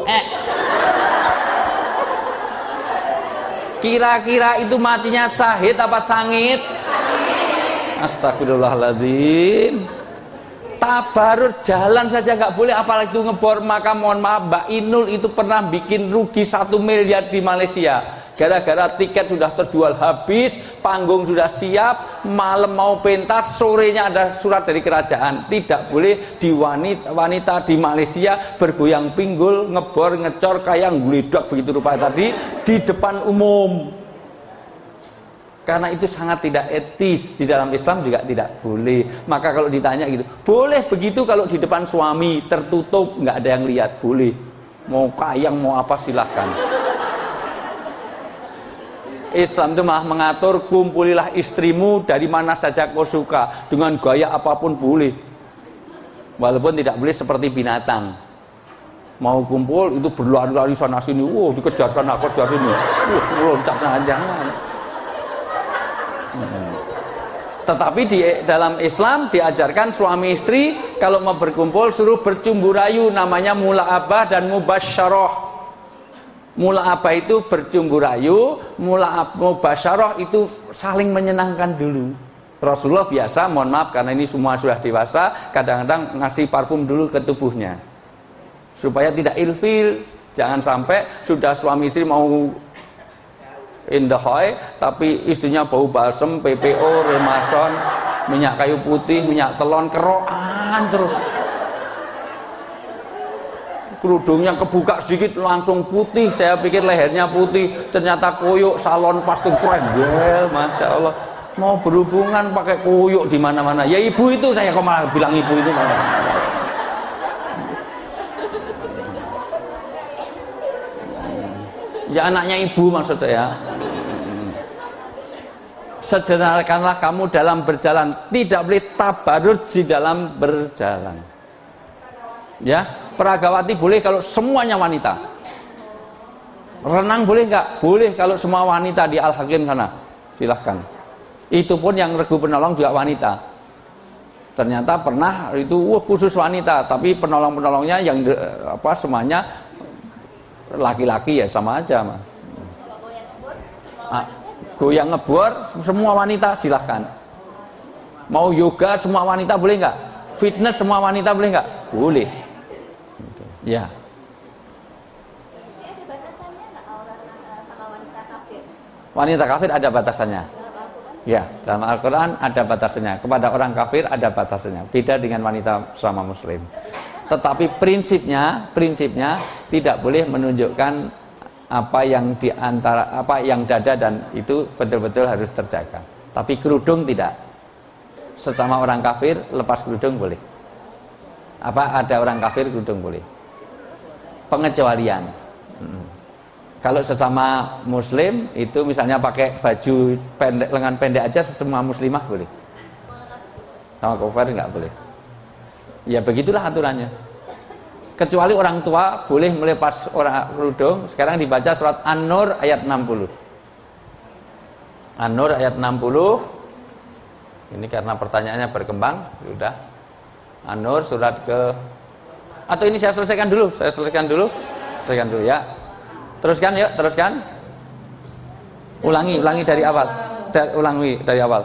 kira-kira itu matinya sahid apa sangit? Astagfirullahaladzim. Tabarut jalan saja nggak boleh, apalagi itu ngebor. Maka mohon maaf, Mbak Inul itu pernah bikin rugi 1 miliar di Malaysia. Gara-gara tiket sudah terjual habis, panggung sudah siap, malam mau pentas, sorenya ada surat dari kerajaan. Tidak boleh di wanita di Malaysia bergoyang pinggul, ngebor, ngecor, kayak ngeledak begitu rupa tadi di depan umum. Karena itu sangat tidak etis. Di dalam Islam juga tidak boleh. Maka kalau ditanya gitu, boleh begitu kalau di depan suami tertutup, nggak ada yang lihat, boleh. Mau kayang mau apa silahkan. Islam itu malah mengatur, kumpulilah istrimu dari mana saja kau suka, dengan gaya apapun boleh. Walaupun tidak boleh seperti binatang. Mau kumpul itu berlari-lari sana sini, dikejar sana kejar sini, loncat sana, jangan. Tetapi di dalam Islam diajarkan suami istri kalau mau berkumpul suruh bercumbu rayu, namanya mula'abah dan mubasyarah. Mula'abah itu bercumbu rayu, mubasyarah itu saling menyenangkan dulu. Rasulullah biasa, mohon maaf karena ini semua sudah dewasa, kadang-kadang ngasih parfum dulu ke tubuhnya supaya tidak ilfil. Jangan sampai sudah suami istri mau in the high, tapi istrinya bau balsem, PPO, remason, minyak kayu putih, minyak telon, kerokan terus. Kerudungnya kebuka sedikit langsung putih, saya pikir lehernya putih, ternyata koyok, salon pasti keren, masya Allah. Mau berhubungan pakai koyok di mana-mana. Ya ibu itu, saya kok malah bilang ibu itu mana? Ya anaknya ibu maksud saya. Sederhanakanlah kamu dalam berjalan, tidak boleh tabarut di dalam berjalan. Ya, peragawati boleh kalau semuanya wanita. Renang boleh nggak? Boleh kalau semua wanita di Al-Hakim sana. Silahkan. Itu pun yang regu penolong juga wanita. Ternyata pernah itu khusus wanita, tapi penolong-penolongnya yang semuanya laki-laki ya sama aja mah. Goyang ngebor semua wanita silahkan. Mau yoga semua wanita boleh nggak? Fitness semua wanita boleh nggak? Boleh. Ya. Ada batasannya nggak orang sama wanita kafir? Wanita kafir ada batasannya. Ya, dalam Al-Quran ada batasannya. Kepada orang kafir ada batasannya. Beda dengan wanita sama muslim. Tetapi prinsipnya tidak boleh menunjukkan apa yang di antara yang dada dan itu betul-betul harus terjaga. Tapi kerudung tidak. Sesama orang kafir lepas kerudung boleh. Ada orang kafir kerudung boleh. Pengecualian. Kalau sesama muslim itu misalnya pakai baju pendek, lengan pendek aja semua muslimah boleh. Sama kafir nggak boleh. Ya begitulah aturannya. Kecuali orang tua boleh melepas orang kerudung. Sekarang dibaca surat An-Nur ayat 60. An-Nur ayat 60. Ini karena pertanyaannya berkembang, sudah. An-Nur surat ke, atau ini saya selesaikan dulu ya. Teruskan yuk, teruskan. Ulangi dari awal. Ulangi dari awal.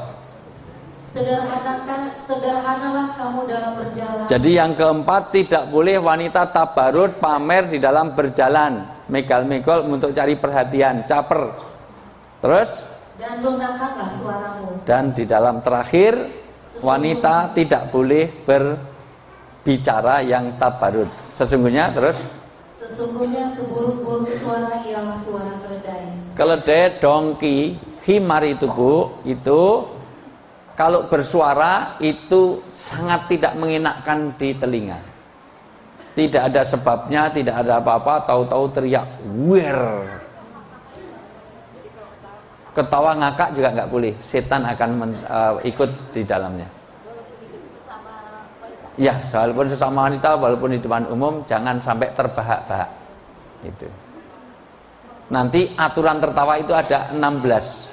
Sederhanalah kamu dalam berjalan. Jadi yang keempat, tidak boleh wanita tabarut pamer di dalam berjalan, megal-megol untuk cari perhatian, caper. Terus? Dan lunakanlah suaramu. Dan di dalam terakhir, wanita tidak boleh berbicara yang tabarut. Sesungguhnya seburuk-buruk suara ialah suara keledai. Keledai, dongki, himar itu Bu, itu kalau bersuara itu sangat tidak mengenakkan di telinga. Tidak ada sebabnya, tidak ada apa-apa, tahu-tahu teriak, "Wir." Ketawa ngakak juga nggak boleh, setan akan ikut di dalamnya. Ya, walaupun sesama wanita, walaupun di depan umum, jangan sampai terbahak-bahak. Itu. Nanti aturan tertawa itu ada 16.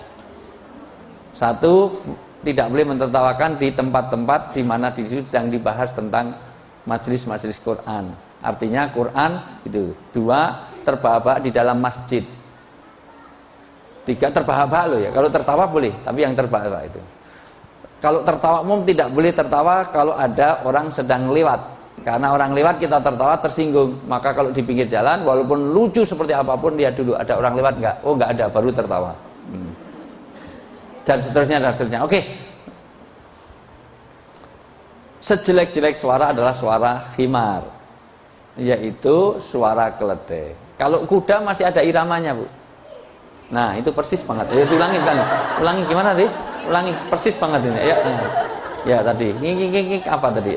1, tidak boleh mentertawakan di tempat-tempat di mana di situ sedang dibahas tentang majelis-majelis Quran. Artinya Quran itu. 2, terbahak-bahak di dalam masjid. 3, terbahak-bahak loh ya. Kalau tertawa boleh, tapi yang terbahak-bahak itu. Kalau tertawa umum tidak boleh tertawa kalau ada orang sedang lewat. Karena orang lewat kita tertawa tersinggung. Maka kalau di pinggir jalan walaupun lucu seperti apapun dia dulu ada orang lewat enggak? Oh enggak ada, baru tertawa. Dan seterusnya dan seterusnya. Oke. Sejelek-jelek suara adalah suara khimar, yaitu suara keledai. Kalau kuda masih ada iramanya, Bu. Nah, itu persis banget. Ya, ulangi kan. Ulangi gimana tadi? Ulangi persis banget ini. Ya. Ya tadi. Apa tadi?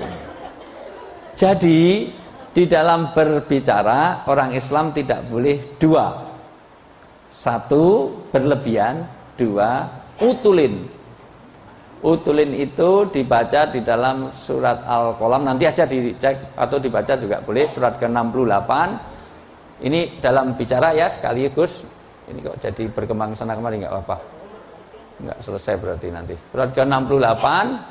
Jadi, di dalam berbicara orang Islam tidak boleh dua. Satu, berlebihan. Dua, utulin. Utulin itu dibaca di dalam surat Al-Qalam, nanti aja dicek atau dibaca juga boleh, surat ke-68. Ini dalam bicara ya sekaligus. Ini kok jadi berkembang sana kemari enggak apa-apa. Enggak selesai berarti nanti. Surat ke-68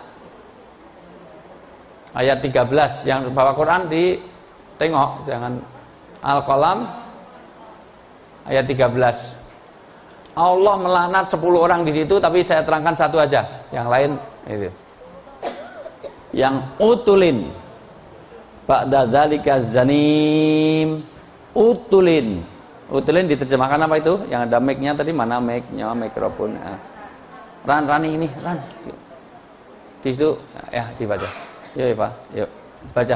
ayat 13, yang bawa Quran ditengok, jangan Al-Qalam ayat 13. Allah melaknat 10 orang di situ, tapi saya terangkan satu aja. Yang lain itu. Yang utulin. Ba'da dzalika zanim. Utulin. Utulin diterjemahkan apa itu? Yang ada mic-nya tadi, mana mic-nya, mikrofon. Rani ini, Ran. Di situ ya dibaca. Yuk, Pak. Yuk, baca.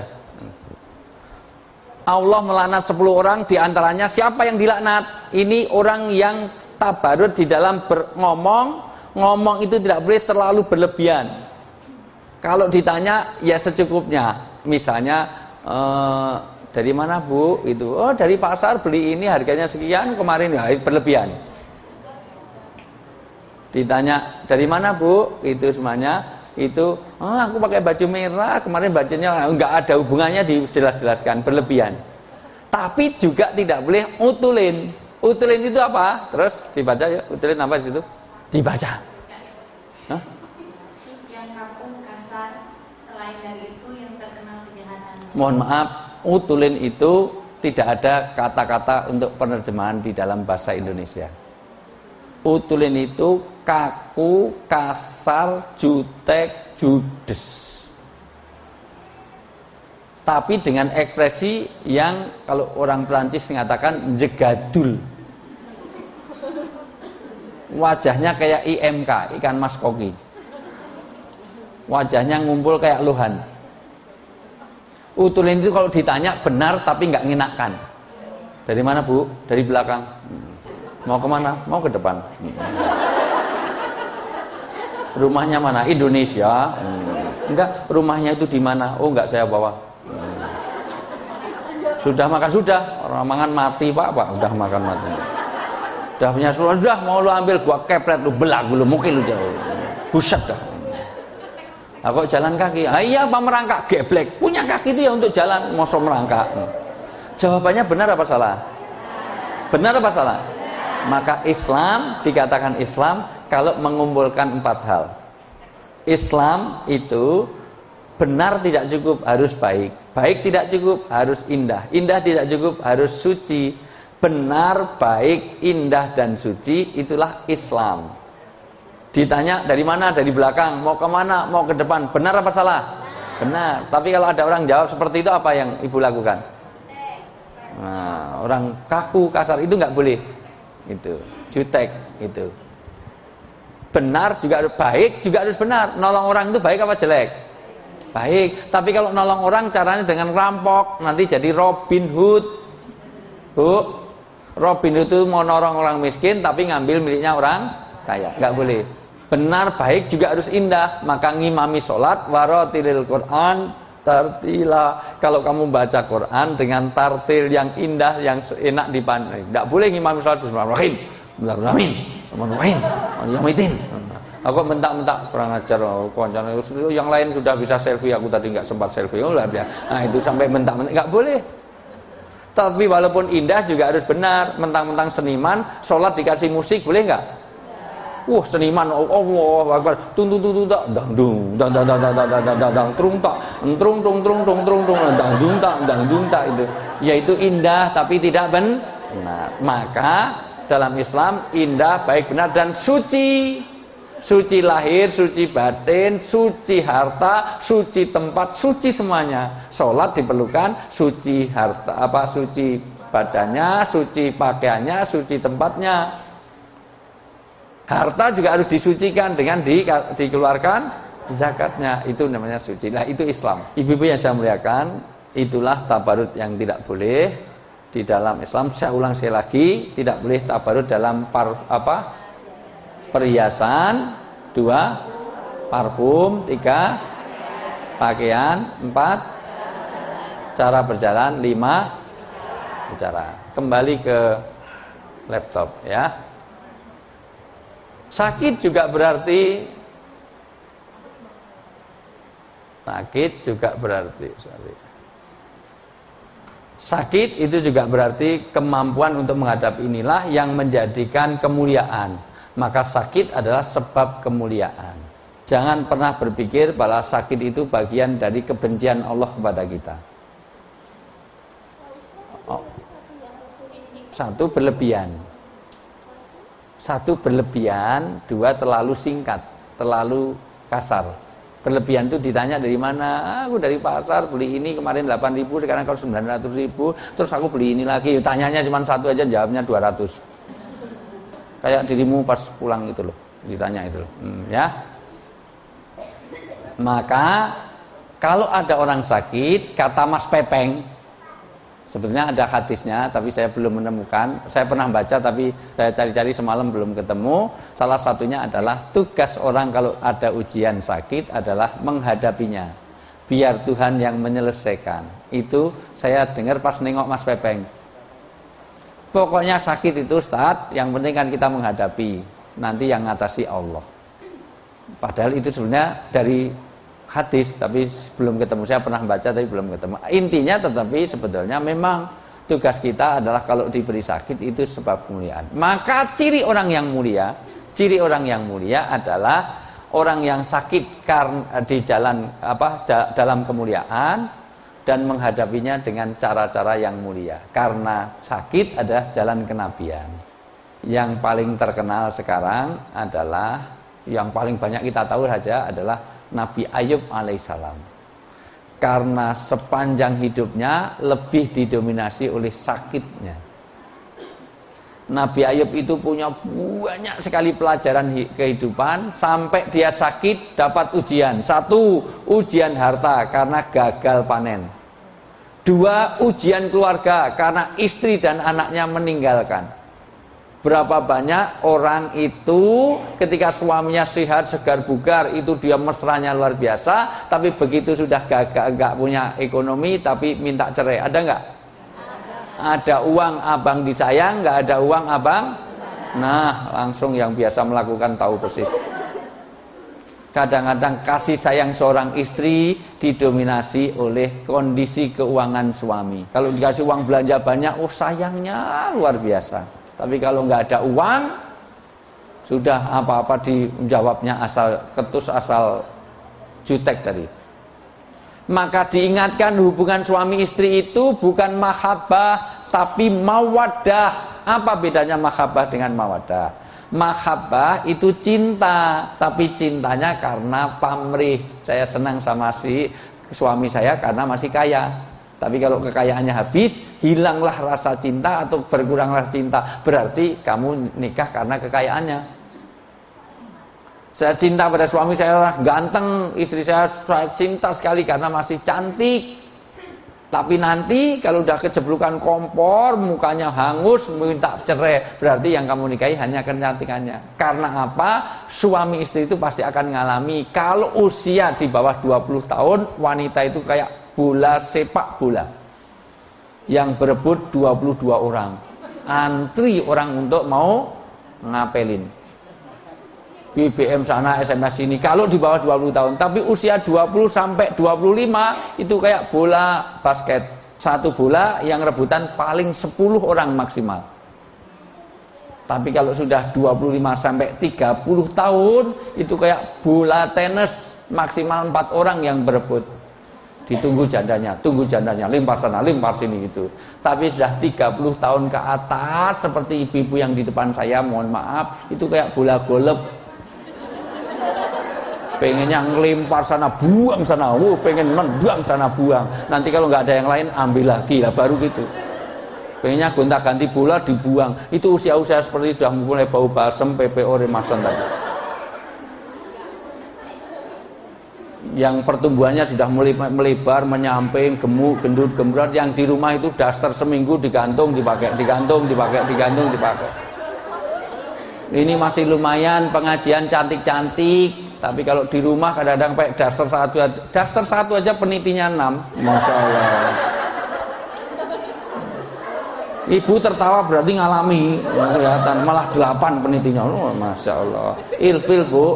Allah melaknat 10 orang, diantaranya siapa yang dilaknat? Ini orang yang tabarut di dalam ngomong itu tidak boleh terlalu berlebihan. Kalau ditanya ya secukupnya. Misalnya dari mana Bu? Itu oh dari pasar beli ini harganya sekian kemarin, ya berlebihan. Ditanya dari mana Bu? Itu semuanya itu aku pakai baju merah kemarin, bajunya enggak ada hubungannya, dijelas-jelaskan, berlebihan. Tapi juga tidak boleh utulin. Utulin itu apa? Terus dibaca ya. Utulin apa di situ? Dibaca. Hah? Yang kaku, kasar, selain dari itu yang terkenal kejahatan. Mohon maaf, utulin itu tidak ada kata-kata untuk penerjemahan di dalam bahasa Indonesia. Utulin itu kaku, kasar, jutek, judes. Tapi dengan ekspresi yang kalau orang Perancis mengatakan jegadul. Wajahnya kayak IMK, ikan mas koki. Wajahnya ngumpul kayak luhan. Utulin itu kalau ditanya benar tapi nggak ngenakkan. Dari mana Bu? Dari belakang. Mau kemana? Mau ke depan. Rumahnya mana? Indonesia. Enggak, rumahnya itu di mana? Oh enggak, saya bawa. Sudah makan? Sudah. Orang makan mati Pak. Udah makan mati. Udah punya sudah mau lu ambil, gua kepret lu, belah lu, mungkin lu jauh. Buset dah. Aku jalan kaki. Iya Pak, merangkak, geblek. Punya kaki itu ya untuk jalan, mosok merangkak. Jawabannya benar apa salah? Benar apa salah? Maka Islam dikatakan Islam kalau mengumpulkan 4 hal. Islam itu benar tidak cukup, harus baik. Baik tidak cukup, harus indah. Indah tidak cukup, harus suci. Benar, baik, indah, dan suci, itulah Islam. Ditanya dari mana? Dari belakang. Mau kemana? Mau ke depan. Benar apa salah? Benar. Tapi kalau ada orang jawab seperti itu, apa yang ibu lakukan? Nah, orang kaku, kasar, itu nggak boleh. Itu jutek, itu. Benar juga harus baik, juga harus benar. Nolong orang itu baik apa jelek? Baik. Tapi kalau nolong orang caranya dengan rampok, nanti jadi Robin Hood. Bu, Robin Hood itu mau nolong orang miskin tapi ngambil miliknya orang kaya, nggak boleh. Benar, baik, juga harus indah. Maka ngimami sholat waratilil Quran tartila. Kalau kamu baca Quran dengan tartil yang indah, yang enak dipandang, nggak boleh ngimami sholat Bismillahirrahmanirrahim, Bismillahirrahmanirrahim, Yaumiddin. Aku mentak-mentak, kurang ajar. Yang lain sudah bisa selfie, aku tadi nggak sempat selfie. Nah itu sampai mentak-mentak, nggak boleh. Tapi walaupun indah juga harus benar. Mentang-mentang seniman, sholat dikasih musik, boleh nggak? Wah seniman, Allah Akbar, tung tung tung tung tak, dang dung, dang dang dang dang dang dang dang dang, trung tak, trung trung trung trung trung trung, dang dung tak itu, yaitu indah tapi tidak benar. Maka dalam Islam indah, baik, benar dan suci. Suci lahir, suci batin, suci harta, suci tempat, suci semuanya. Sholat diperlukan suci harta, suci badannya, suci pakaiannya, suci tempatnya. Harta juga harus disucikan dengan dikeluarkan zakatnya. Itu namanya suci. Nah, itu Islam. Ibu-ibu yang saya muliakan, itulah tabarut yang tidak boleh di dalam Islam. Saya ulang sekali lagi, tidak boleh tabarut dalam perhiasan, 2 parfum, 3 pakaian, 4 cara berjalan, 5 bicara. Kembali ke laptop ya. Sakit juga berarti sakit itu juga berarti kemampuan untuk menghadapi inilah yang menjadikan kemuliaan. Maka sakit adalah sebab kemuliaan. Jangan pernah berpikir bahwa sakit itu bagian dari kebencian Allah kepada kita. Satu berlebihan, 2 terlalu singkat, terlalu kasar. Berlebihan itu ditanya dari mana? Aku dari pasar beli ini kemarin 8.000, sekarang kalau 900.000, terus aku beli ini lagi. Tanyanya cuma satu aja, jawabnya 200. Kayak dirimu pas pulang gitu loh, ditanya itu loh. Ya. Maka kalau ada orang sakit, kata Mas Pepeng, sebetulnya ada hadisnya tapi saya belum menemukan. Saya pernah baca tapi saya cari-cari semalam belum ketemu. Salah satunya adalah tugas orang kalau ada ujian sakit adalah menghadapinya, biar Tuhan yang menyelesaikan. Itu saya dengar pas nengok Mas Pepeng. Pokoknya sakit itu Ustaz, yang penting kan kita menghadapi, nanti yang ngatasi Allah. Padahal itu sebenarnya dari hadis tapi belum ketemu. Saya pernah baca tapi belum ketemu. Intinya tetapi sebetulnya memang tugas kita adalah kalau diberi sakit itu sebab kemuliaan. Maka ciri orang yang mulia adalah orang yang sakit karena di jalan dalam kemuliaan dan menghadapinya dengan cara-cara yang mulia. Karena sakit adalah jalan kenabian. Yang paling terkenal sekarang adalah, yang paling banyak kita tahu saja adalah Nabi Ayub alaihissalam. Karena sepanjang hidupnya lebih didominasi oleh sakitnya. Nabi Ayub itu punya banyak sekali pelajaran kehidupan. Sampai dia sakit dapat ujian. 1, ujian harta karena gagal panen. 2, ujian keluarga karena istri dan anaknya meninggalkan. Berapa banyak orang itu ketika suaminya sehat, segar bugar, itu dia mesranya luar biasa, tapi begitu sudah gagal, enggak punya ekonomi, tapi minta cerai. Ada enggak? Ada uang abang disayang, enggak ada uang abang. Nah, langsung yang biasa melakukan tahu persis. Kadang-kadang kasih sayang seorang istri didominasi oleh kondisi keuangan suami. Kalau dikasih uang belanja banyak, sayangnya luar biasa. Tapi kalau nggak ada uang, sudah apa-apa dijawabnya asal ketus, asal jutek tadi. Maka diingatkan hubungan suami istri itu bukan mahabbah, tapi mawaddah. Apa bedanya mahabbah dengan mawaddah? Mahabbah itu cinta, tapi cintanya karena pamrih. Saya senang sama si suami saya karena masih kaya. Tapi kalau kekayaannya habis, hilanglah rasa cinta atau berkurang rasa cinta. Berarti kamu nikah karena kekayaannya. Saya cinta pada suami saya ganteng, istri saya cinta sekali karena masih cantik. Tapi nanti kalau udah kejeblukan kompor, mukanya hangus, minta cerai, berarti yang kamu nikahi hanya kecantikannya. Karena apa? Suami istri itu pasti akan mengalami, kalau usia di bawah 20 tahun, wanita itu kayak bola sepak bola yang berebut 22 orang. Antri orang untuk mau ngapelin. BBM sana, SMS ini. Kalau di bawah 20 tahun, tapi usia 20 sampai 25 itu kayak bola basket. Satu bola yang rebutan paling 10 orang maksimal. Tapi kalau sudah 25 sampai 30 tahun itu kayak bola tenis, maksimal 4 orang yang berebut. Ditunggu jandanya, lempar sana, lempar sini gitu. Tapi sudah 30 tahun ke atas, seperti ibu-ibu yang di depan saya, mohon maaf, itu kayak bola golf. pengennya ngelempar sana buang sana, pengen nendang sana buang, nanti kalau nggak ada yang lain ambil lagi lah, baru gitu. Pengennya gonta-ganti bola dibuang, itu usia-usia seperti sudah mulai bau balsem, PPO, remason tadi, yang pertumbuhannya sudah mulai melebar, menyamping, gemuk, gendut, gembrot. Yang di rumah itu daster seminggu digantung, dipakai, digantung, dipakai, digantung, dipakai. Ini masih lumayan pengajian cantik-cantik. Tapi kalau di rumah kadang-kadang pakai daster satu aja penitinya 6. Masya Allah. Ibu tertawa berarti ngalami, kelihatan malah 8 penitinya. Oh, Masya Allah. Ilfil, Bu.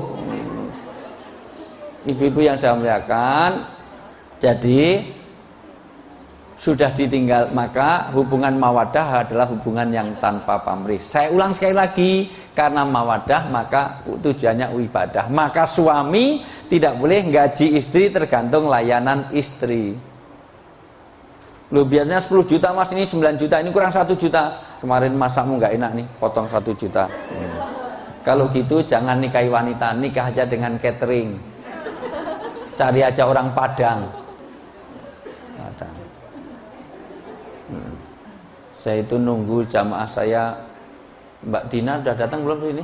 Ibu-ibu yang saya muliakan, jadi sudah ditinggal, maka hubungan mawaddah adalah hubungan yang tanpa pamrih. Saya ulang sekali lagi, karena mawaddah maka tujuannya ibadah. Maka suami tidak boleh gaji istri tergantung layanan istri. Loh, biasanya 10 juta mas, ini 9 juta, ini kurang 1 juta. Kemarin masakmu nggak enak nih, potong 1 juta. Kalau gitu jangan nikahi wanita, nikah aja dengan catering. Cari aja orang Padang. Saya itu nunggu jamaah saya. Mbak Dina udah datang belum sini?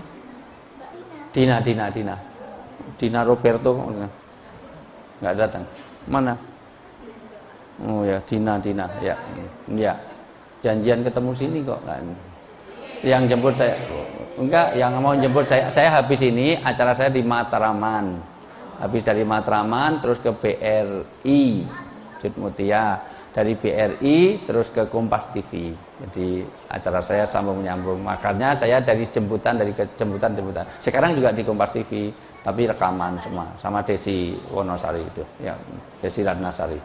Dina Roberto nggak datang. Mana? Oh ya, Dina ya. Janjian ketemu sini kok kan. Yang jemput saya enggak, yang mau jemput saya habis ini acara saya di Matraman. Habis dari Matraman terus ke BRI Jut Mutia, dari BRI terus ke Kompas TV. Jadi acara saya sambung menyambung. Makanya saya dari jemputan. Sekarang juga di Kompas TV, tapi rekaman semua sama Desi Wonosari itu, ya, Desi Ratnasari.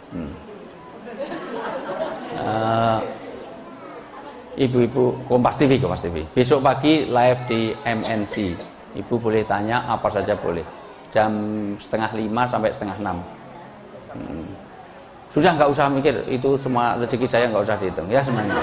Ibu-ibu Kompas TV. Besok pagi live di MNC. Ibu boleh tanya apa saja boleh. Jam 4:30 sampai 5:30. Sudah nggak usah mikir, itu semua rezeki saya nggak usah dihitung ya semuanya.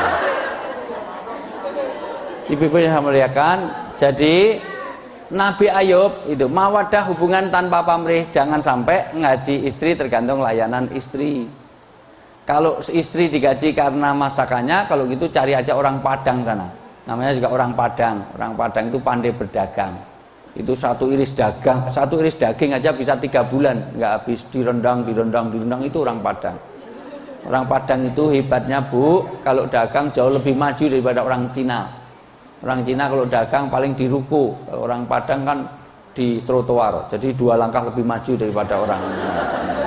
Ibu-ibu yang saya muliakan, jadi Nabi Ayub itu mawaddah hubungan tanpa pamrih, jangan sampai ngaji istri tergantung layanan istri. Kalau istri digaji karena masakannya, kalau gitu cari aja orang Padang sana. Namanya juga orang Padang. Orang Padang itu pandai berdagang. Itu satu iris daging aja bisa 3 bulan nggak habis, direndang itu orang Padang. Orang Padang itu hebatnya, Bu, kalau dagang jauh lebih maju daripada orang Cina. Orang Cina kalau dagang paling di ruko, kalau orang Padang kan di trotoar, jadi 2 langkah lebih maju daripada orang Cina.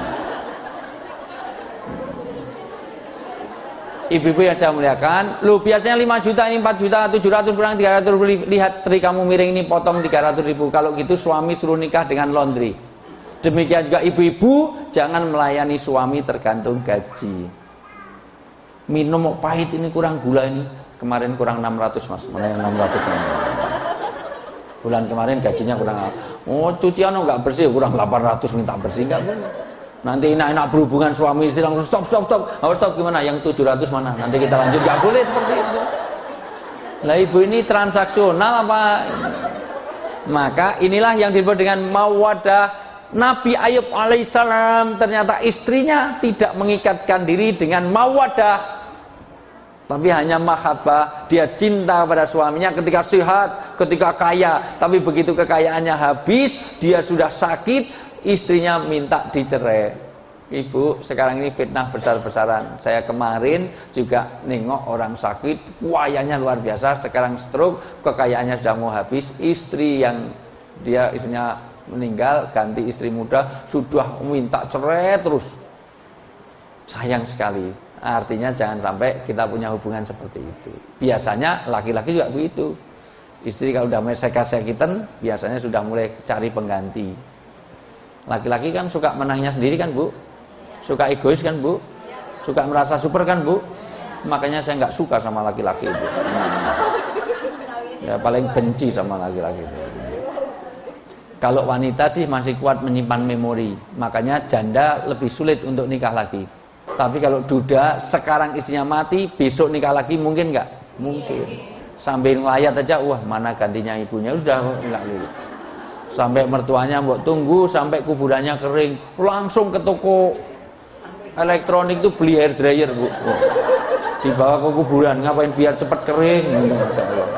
Ibu-ibu yang saya muliakan, lu biasanya 5 juta, ini 4 juta, 700 kurang 300, lihat istri kamu miring ini potong 300 ribu. Kalau gitu suami suruh nikah dengan laundry. Demikian juga ibu-ibu, jangan melayani suami tergantung gaji. Minum pahit ini kurang gula ini, kemarin kurang 600 mas, mana yang 600 ini? Bulan kemarin gajinya kurang, oh cucian nggak bersih, kurang 800 minta bersih, nggak boleh. Nanti enak-enak berhubungan suami istri langsung stop. Harus stop gimana? Yang 700 mana? Nanti kita lanjut. Gak boleh seperti itu. Lah ibu ini transaksional apa? Maka inilah yang disebut dengan mawaddah. Nabi Ayub alaihissalam ternyata istrinya tidak mengikatkan diri dengan mawaddah, tapi hanya mahabbah. Dia cinta pada suaminya ketika sehat, ketika kaya. Tapi begitu kekayaannya habis, dia sudah sakit, istrinya minta dicerai. Ibu, sekarang ini fitnah besar-besaran. Saya kemarin juga nengok orang sakit, kayanya luar biasa, sekarang stroke, kekayaannya sudah mau habis, istrinya meninggal, ganti istri muda, sudah minta cerai terus. Sayang sekali. Artinya jangan sampai kita punya hubungan seperti itu. Biasanya laki-laki juga begitu. Istri kalau udah mesek-sekitan, biasanya sudah mulai cari pengganti. Laki-laki kan suka menangnya sendiri kan, Bu? Suka egois kan, Bu? Suka merasa super kan, Bu? Makanya saya nggak suka sama laki-laki itu. Ya paling benci sama laki-laki itu. Kalau wanita sih masih kuat menyimpan memori. Makanya janda lebih sulit untuk nikah lagi. Tapi kalau duda sekarang istrinya mati, besok nikah lagi mungkin nggak? Mungkin. Sambil ngelayat aja, wah mana gantinya ibunya, sudah nggak lulus. Sampai mertuanya mbok tunggu sampai kuburannya kering, langsung ke toko elektronik itu beli hair dryer, Bu. Dibawa ke kuburan, ngapain biar cepat kering, masalah.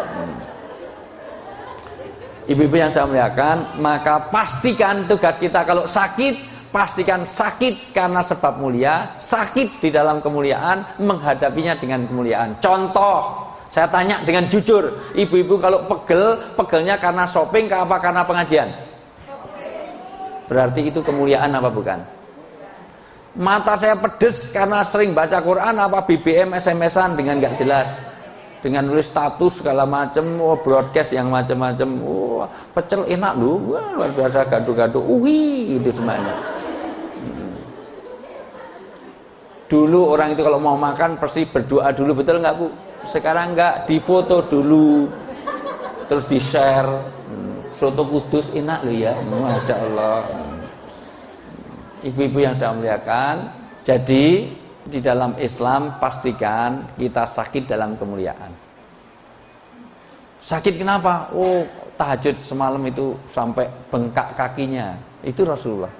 Ibu-ibu yang saya muliakan, maka pastikan tugas kita kalau sakit, pastikan sakit karena sebab mulia, sakit di dalam kemuliaan, menghadapinya dengan kemuliaan. Contoh, saya tanya dengan jujur, ibu-ibu kalau pegelnya karena shopping, apa karena pengajian? Berarti itu kemuliaan apa bukan? Mata saya pedes karena sering baca Quran, apa BBM SMS-an dengan gak jelas, dengan nulis status segala macam, broadcast yang macam-macam, pecel enak loh, luar biasa gaduh-gaduh, itu semuanya. Dulu orang itu kalau mau makan pasti berdoa dulu, betul nggak Bu? Sekarang enggak, difoto dulu terus di share. Soto Kudus enak loh ya, Masya Allah. Ibu-ibu yang saya muliakan, jadi di dalam Islam pastikan kita sakit dalam kemuliaan. Sakit kenapa? Tahajud semalam itu sampai bengkak kakinya, itu Rasulullah.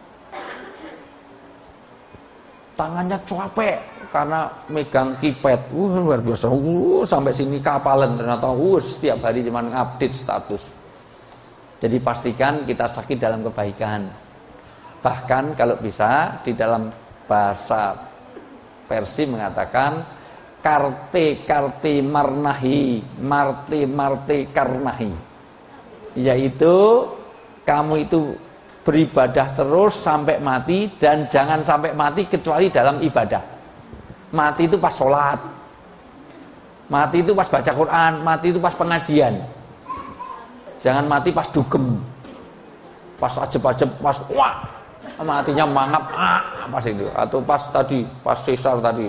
Tangannya capek karena megang keypad, luar biasa, sampai sini kapalan ternyata, setiap hari cuma update status. Jadi pastikan kita sakit dalam kebaikan. Bahkan kalau bisa di dalam bahasa Persia mengatakan karte marnahi, marte karnahi, yaitu kamu itu beribadah terus sampai mati, dan jangan sampai mati kecuali dalam ibadah. Mati itu pas sholat, mati itu pas baca Quran, mati itu pas pengajian. Jangan mati pas dugem, pas ajeb-ajeb, pas matinya mangap, pas itu. Atau pas sesar tadi,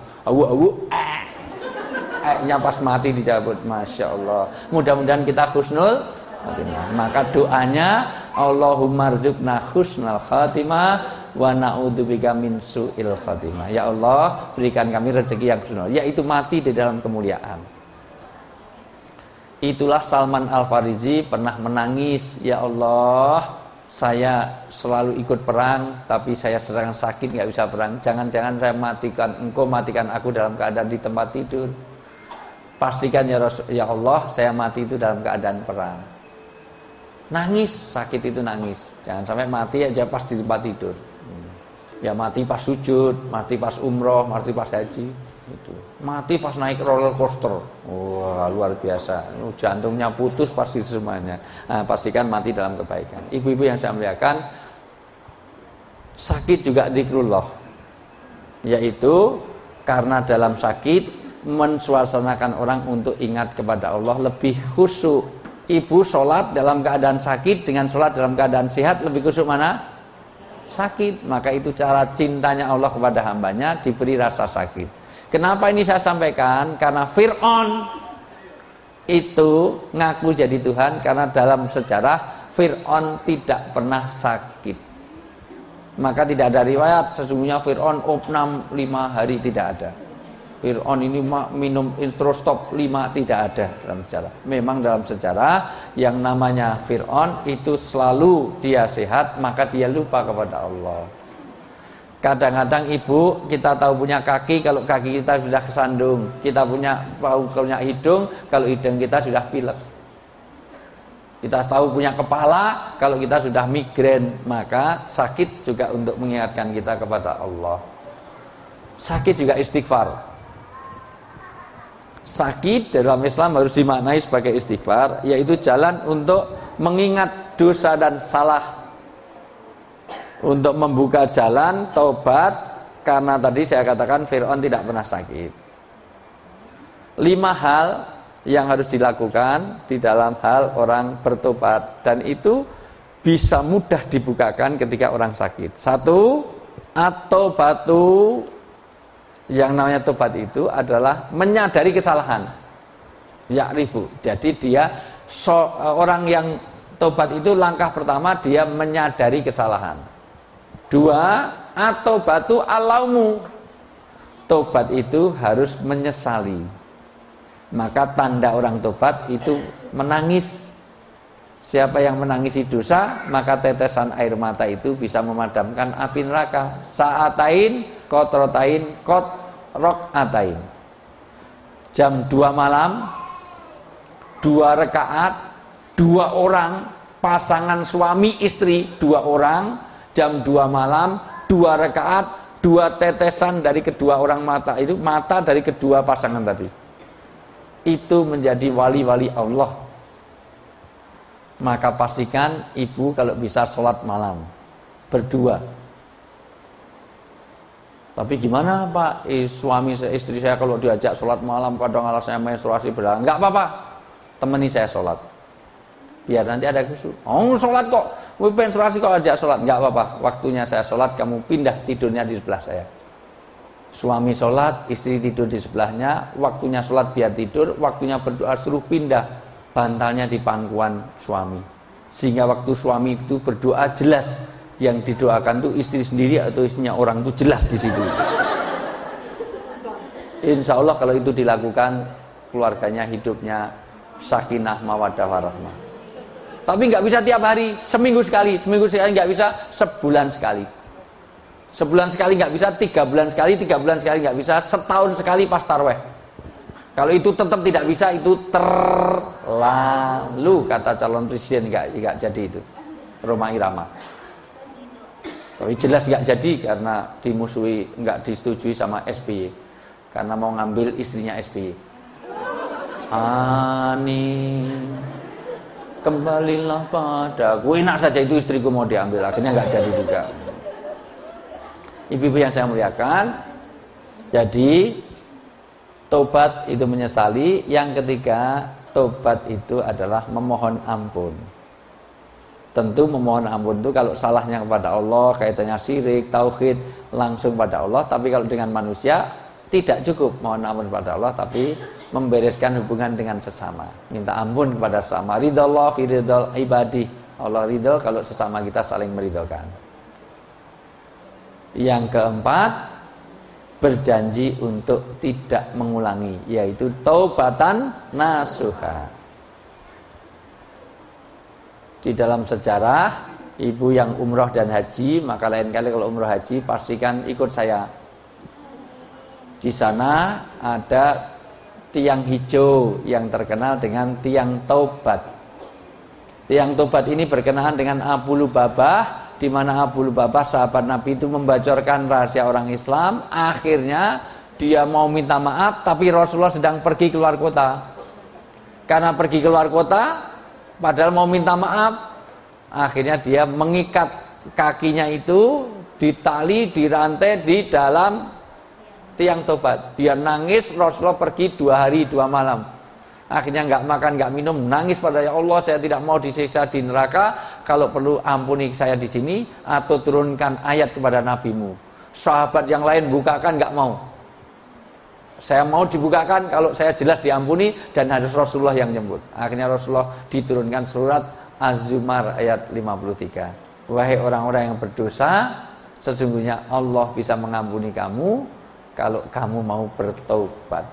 nya pas mati dicabut. Masya Allah. Mudah-mudahan kita husnul khatimah. Maka doanya, Allahumma rzuqna husnal khatimah wa na'udzubika min su'il khatimah. Ya Allah, berikan kami rezeki yang husnul, yaitu mati di dalam kemuliaan. Itulah Salman Al-Farisi pernah menangis, ya Allah, saya selalu ikut perang, tapi saya sedang sakit nggak bisa perang. Jangan-jangan saya matikan, Engkau matikan aku dalam keadaan di tempat tidur. Pastikan ya Allah, saya mati itu dalam keadaan perang. Nangis, sakit itu nangis. Jangan sampai mati aja pas di tempat tidur. Ya mati pas sujud, mati pas umroh, mati pas haji, itu. Mati pas naik roller coaster. Wah, luar biasa. Jantungnya putus pasti semuanya. Nah, pastikan mati dalam kebaikan. Ibu-ibu yang saya muliakan, sakit juga zikrullah. Yaitu karena dalam sakit mensuasanakan orang untuk ingat kepada Allah, lebih khusyuk. Ibu sholat dalam keadaan sakit dengan sholat dalam keadaan sehat, lebih khusyuk mana? Sakit. Maka itu cara cintanya Allah kepada hambanya, diberi rasa sakit. Kenapa ini saya sampaikan? Karena Fir'aun itu ngaku jadi Tuhan, karena dalam sejarah Fir'aun tidak pernah sakit. Maka tidak ada riwayat sesungguhnya Fir'aun opnam 5 hari, tidak ada. Fir'aun ini minum introstop 5, tidak ada dalam sejarah. Memang dalam sejarah yang namanya Fir'aun itu selalu dia sehat, maka dia lupa kepada Allah. Kadang-kadang ibu, kita tahu punya kaki kalau kaki kita sudah kesandung, kita punya hidung kalau hidung kita sudah pilek. Kita tahu punya kepala kalau kita sudah migrain. Maka sakit juga untuk mengingatkan kita kepada Allah. Sakit juga istighfar. Sakit dalam Islam harus dimaknai sebagai istighfar, yaitu jalan untuk mengingat dosa dan salah, untuk membuka jalan taubat. Karena tadi saya katakan Fir'aun tidak pernah sakit. 5 hal yang harus dilakukan di dalam hal orang bertobat, dan itu bisa mudah dibukakan ketika orang sakit. 1, at-taubatu, yang namanya tobat itu adalah menyadari kesalahan. Ya'rifu. Jadi dia orang yang tobat itu langkah pertama dia menyadari kesalahan. 2, atau batu alaumu, tobat itu harus menyesali. Maka tanda orang tobat itu menangis. Siapa yang menangisi dosa, maka tetesan air mata itu bisa memadamkan api neraka. Sa'atain, kotrotain, kotrokatain. Jam 2 malam, 2 rakaat, 2 orang, pasangan suami istri 2 orang, jam 2 malam, 2 rakaat, 2 tetesan dari kedua orang mata itu, mata dari kedua pasangan tadi. Itu menjadi wali-wali Allah. Maka pastikan ibu kalau bisa sholat malam berdua. Tapi gimana Pak, suami istri saya kalau diajak sholat malam kadang alasannya menstruasi berat. Enggak apa-apa, temani saya sholat biar nanti ada khusyuk. Oh sholat kok, menstruasi kok ajak sholat. Enggak apa-apa, waktunya saya sholat kamu pindah tidurnya di sebelah saya. Suami sholat, istri tidur di sebelahnya. Waktunya sholat biar tidur, waktunya berdoa suruh pindah bantalnya di pangkuan suami, sehingga waktu suami itu berdoa jelas yang didoakan tuh istri sendiri atau istrinya orang itu jelas di situ. Insya Allah kalau itu dilakukan, keluarganya hidupnya sakinah mawaddah warahmah. Tapi nggak bisa tiap hari, seminggu sekali nggak bisa, sebulan sekali nggak bisa, 3 bulan sekali nggak bisa, setahun sekali pas tarweh. Kalau itu tetap tidak bisa, itu terlalu, kata calon presiden nggak jadi itu, Rhoma Irama. Tapi jelas nggak jadi karena dimusuhi, nggak disetujui sama SBY, karena mau ngambil istrinya SBY. Amin, kembalilah padaku. Enak saja itu istriku mau diambil, akhirnya nggak jadi juga. Ibu-ibu yang saya muliakan, jadi tobat itu menyesali. Yang ketiga, tobat itu adalah memohon ampun. Tentu memohon ampun itu kalau salahnya kepada Allah, kaitannya syirik, tauhid, langsung pada Allah. Tapi kalau dengan manusia, tidak cukup mohon ampun kepada Allah, tapi membereskan hubungan dengan sesama. Minta ampun kepada sesama. Ridallah fi ridal ibadi. Allah ridho kalau sesama kita saling meridhokan. Yang keempat, berjanji untuk tidak mengulangi, yaitu taubatan nasuha. Di dalam sejarah, ibu yang umroh dan haji, maka lain kali kalau umroh haji pastikan ikut saya. Di sana ada tiang hijau yang terkenal dengan tiang taubat. Tiang taubat ini berkenaan dengan Abu Lubabah, di mana Abu Lubabah sahabat Nabi itu membocorkan rahasia orang Islam. Akhirnya dia mau minta maaf, tapi Rasulullah sedang pergi keluar kota. Karena pergi keluar kota, padahal mau minta maaf, akhirnya dia mengikat kakinya itu di tali, di rantai di dalam tiang tobat. Dia nangis, Rasulullah pergi 2 hari 2 malam. Akhirnya nggak makan, nggak minum, nangis pada ya Allah, saya tidak mau disiksa di neraka. Kalau perlu ampuni saya di sini atau turunkan ayat kepada nabimu. Sahabat yang lain bukakan, nggak mau. Saya mau dibukakan kalau saya jelas diampuni dan harus Rasulullah yang nyebut. Akhirnya Rasulullah diturunkan surat Az-Zumar ayat 53. Wahai orang-orang yang berdosa, sesungguhnya Allah bisa mengampuni kamu kalau kamu mau bertobat.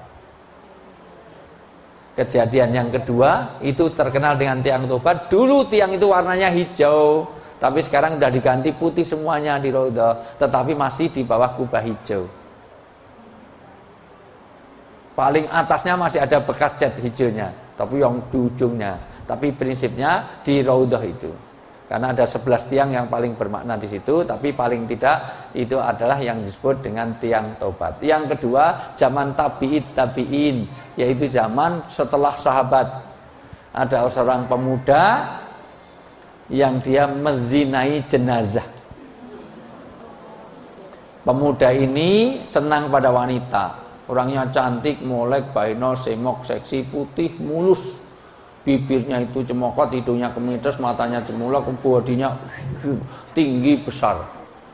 Kejadian yang kedua itu terkenal dengan tiang tobat. Dulu tiang itu warnanya hijau, tapi sekarang sudah diganti putih semuanya di Raudhah, tetapi masih di bawah kubah hijau. Paling atasnya masih ada bekas cat hijaunya, tapi yang di ujungnya. Tapi prinsipnya di Raudhah itu. Karena ada 11 tiang yang paling bermakna di situ, tapi paling tidak itu adalah yang disebut dengan tiang taubat. Yang kedua, zaman tabi'in, yaitu zaman setelah sahabat. Ada seorang pemuda yang dia menzinai jenazah. Pemuda ini senang pada wanita. Orangnya cantik, molek, baino, semok, seksi, putih, mulus. Bibirnya itu cemokot, hidungnya kemites, matanya cemulak, bodinya tinggi besar,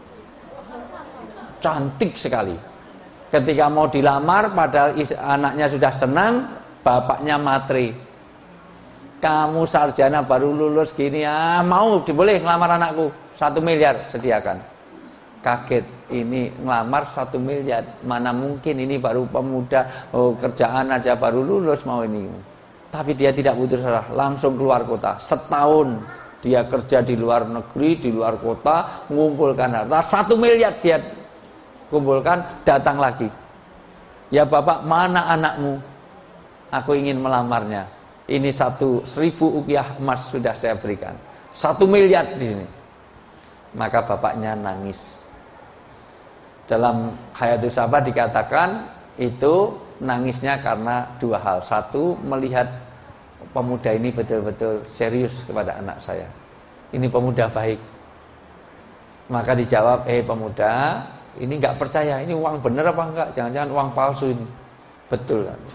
cantik sekali. Ketika mau dilamar, padahal anaknya sudah senang, bapaknya matre. Kamu sarjana baru lulus gini, mau boleh ngelamar anakku, 1 miliar sediakan. Kaget, ini ngelamar 1 miliar, mana mungkin, ini baru pemuda, kerjaan aja baru lulus mau ini. Tapi dia tidak putus asa, langsung keluar kota. Setahun dia kerja di luar negeri, di luar kota, mengumpulkan harta 1 miliar dia kumpulkan, datang lagi. Ya Bapak, mana anakmu? Aku ingin melamarnya. Ini 1.000 ukiah emas sudah saya berikan. 1 miliar di sini. Maka bapaknya nangis. Dalam Hayatus Sahabat dikatakan itu nangisnya karena 2 hal. 1, melihat pemuda ini betul-betul serius kepada anak saya. Ini pemuda baik. Maka dijawab, pemuda, ini enggak percaya, ini uang bener apa enggak? Jangan-jangan uang palsu ini. Betul kan?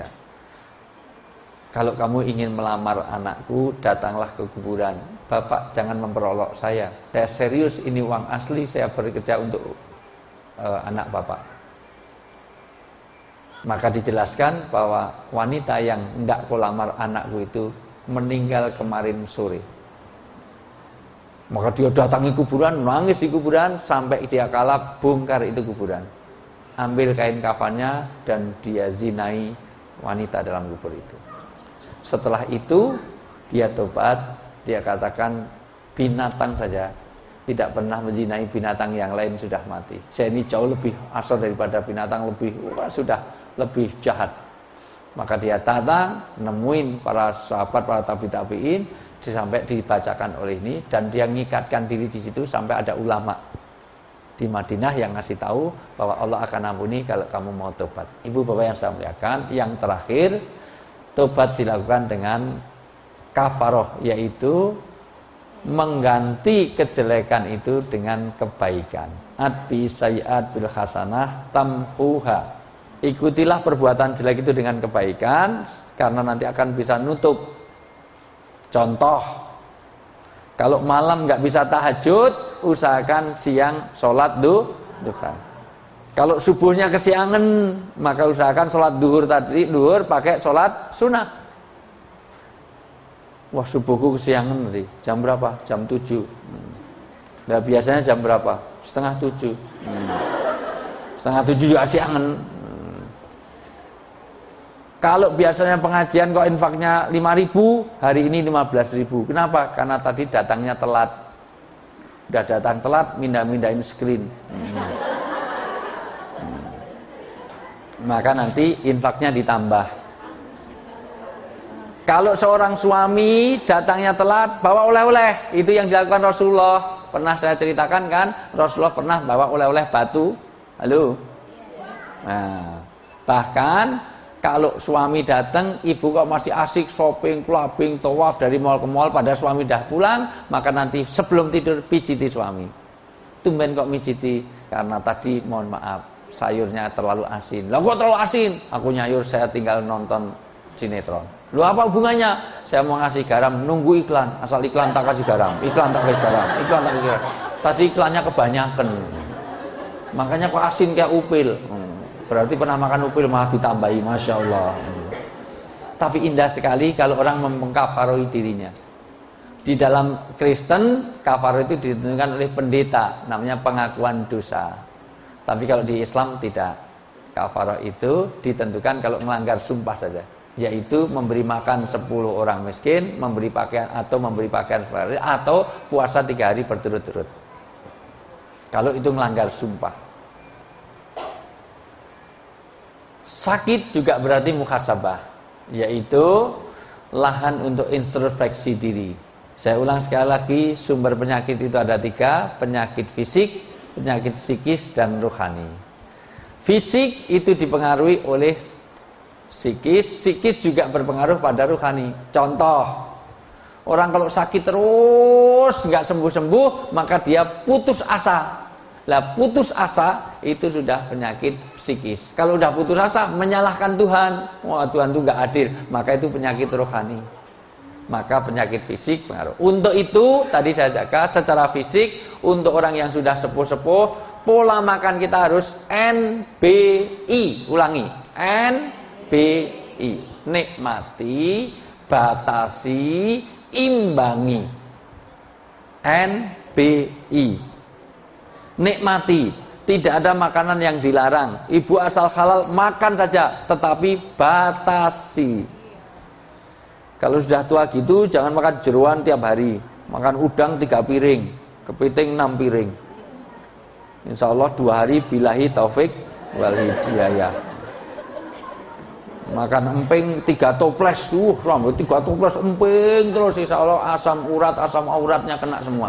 Kalau kamu ingin melamar anakku, datanglah ke kuburan. Bapak jangan memperolok saya. Saya serius, ini uang asli, saya bekerja untuk anak Bapak. Maka dijelaskan bahwa wanita yang hendak kulamar anakku itu meninggal kemarin sore. Maka dia datangi kuburan, nangis di kuburan, sampai dia kalah, bongkar itu kuburan. Ambil kain kafannya dan dia zinai wanita dalam kubur itu. Setelah itu dia tobat, dia katakan binatang saja tidak pernah menzinai binatang yang lain sudah mati. Saya ini jauh lebih asal daripada binatang, sudah lebih jahat. Maka dia datang, nemuin para sahabat, para tabi-tabiin, sampai dibacakan oleh ini, dan dia ngikatkan diri di situ sampai ada ulama di Madinah yang ngasih tahu bahwa Allah akan ampuni kalau kamu mau tobat. Ibu bapak yang saya muliakan, yang terakhir, tobat dilakukan dengan kafaroh, yaitu mengganti kejelekan itu dengan kebaikan. Atbi sayyi'at bil hasanah tamhuha. Ikutilah perbuatan jelek itu dengan kebaikan, karena nanti akan bisa nutup. Contoh, kalau malam nggak bisa tahajud, usahakan siang sholat duha. Kalau subuhnya kesiangan, maka usahakan sholat duhur pakai sholat sunnah. Wah, subuhku kesiangan tadi. Jam berapa? Jam 7. Nah, biasanya jam berapa? Setengah 7. Setengah 7 juga kesiangan. Kalau biasanya pengajian kok infaknya 5.000, hari ini 15.000. Kenapa? Karena tadi datangnya telat. Udah datang telat, mindah-mindahin screen. Maka nanti infaknya ditambah. Kalau seorang suami datangnya telat, bawa oleh-oleh. Itu yang dilakukan Rasulullah. Pernah saya ceritakan kan, Rasulullah pernah bawa oleh-oleh batu. Halo? Nah, bahkan kalau suami datang, ibu kok masih asik shopping, clubbing, tawaf dari mall ke mall, pada suami dah pulang, maka nanti sebelum tidur pijiti suami. Tumben kok mijiti, karena tadi mohon maaf, sayurnya terlalu asin. Lah kok terlalu asin? Aku nyayur, saya tinggal nonton sinetron. Lu apa hubungannya? Saya mau ngasih garam, nunggu iklan. Asal iklan tak kasih garam, iklan tak kasih garam, iklan tak kasih garam. Tadi iklannya kebanyakan, makanya kok asin kayak upil. Berarti pernah makan upil malah ditambahi, Masya Allah. Tapi indah sekali kalau orang mengkafaroi dirinya. Di dalam Kristen, kafaroh itu ditentukan oleh pendeta, namanya pengakuan dosa. Tapi kalau di Islam tidak. Kafaroh itu ditentukan kalau melanggar sumpah saja, yaitu memberi makan 10 orang miskin, memberi pakaian atau atau puasa 3 hari berturut-turut. Kalau itu melanggar sumpah. Sakit juga berarti muhasabah, yaitu lahan untuk introspeksi diri. Saya ulang sekali lagi, sumber penyakit itu ada 3, penyakit fisik, penyakit psikis, dan rohani. Fisik itu dipengaruhi oleh psikis juga berpengaruh pada rohani. Contoh, orang kalau sakit terus nggak sembuh-sembuh, maka dia putus asa. Lah putus asa itu sudah penyakit psikis. Kalau udah putus asa menyalahkan Tuhan, wah Tuhan itu nggak adil, maka itu penyakit rohani. Maka penyakit fisik pengaruh. Untuk itu tadi saya jaga secara fisik, untuk orang yang sudah sepuh-sepuh, pola makan kita harus NBI. Ulangi, NBI. Nikmati, batasi, imbangi. NBI. Nikmati, tidak ada makanan yang dilarang. Ibu asal halal makan saja, tetapi batasi. Kalau sudah tua gitu jangan makan jeroan tiap hari. Makan udang 3 piring, kepiting 6 piring. Insya Allah 2 hari billahi taufik wal hidayah. Makan emping 3 toples, rambut 3 toples emping terus, insya Allah asam auratnya kena semua.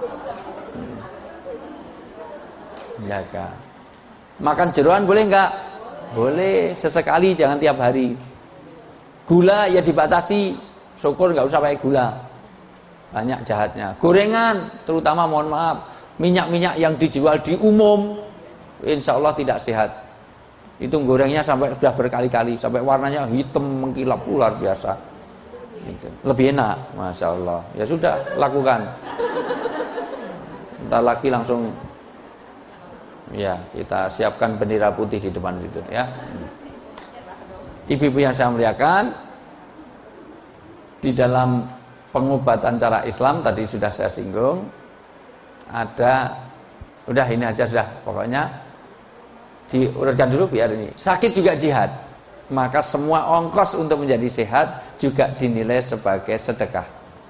Jaga. Makan jeroan boleh enggak? Boleh, sesekali, jangan tiap hari. Gula ya dibatasi, syukur enggak usah pakai gula, banyak jahatnya. Gorengan, terutama mohon maaf, minyak-minyak yang dijual di umum, insya Allah tidak sehat. Itu gorengnya sampai sudah berkali-kali, sampai warnanya hitam mengkilap luar biasa. Gitu. Lebih enak, masya Allah. Ya sudah, lakukan. Entar lagi langsung, ya kita siapkan bendera putih di depan situ ya. Ibu-ibu yang saya muliakan, di dalam pengobatan cara Islam tadi sudah saya singgung, ada, udah ini aja sudah, pokoknya diurutkan dulu biar ini. Sakit juga jihad, maka semua ongkos untuk menjadi sehat juga dinilai sebagai sedekah.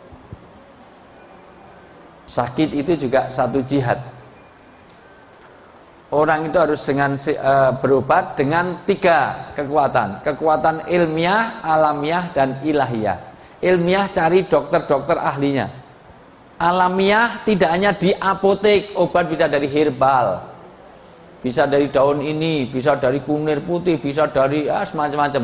Sakit itu juga satu jihad. Orang itu harus dengan berobat dengan 3 kekuatan. Kekuatan ilmiah, alamiah, dan ilahiyah. Ilmiah cari dokter-dokter ahlinya. Alamiah tidak hanya di apotek, obat bisa dari herbal, bisa dari daun ini, bisa dari kunir putih, bisa dari semacam-macam.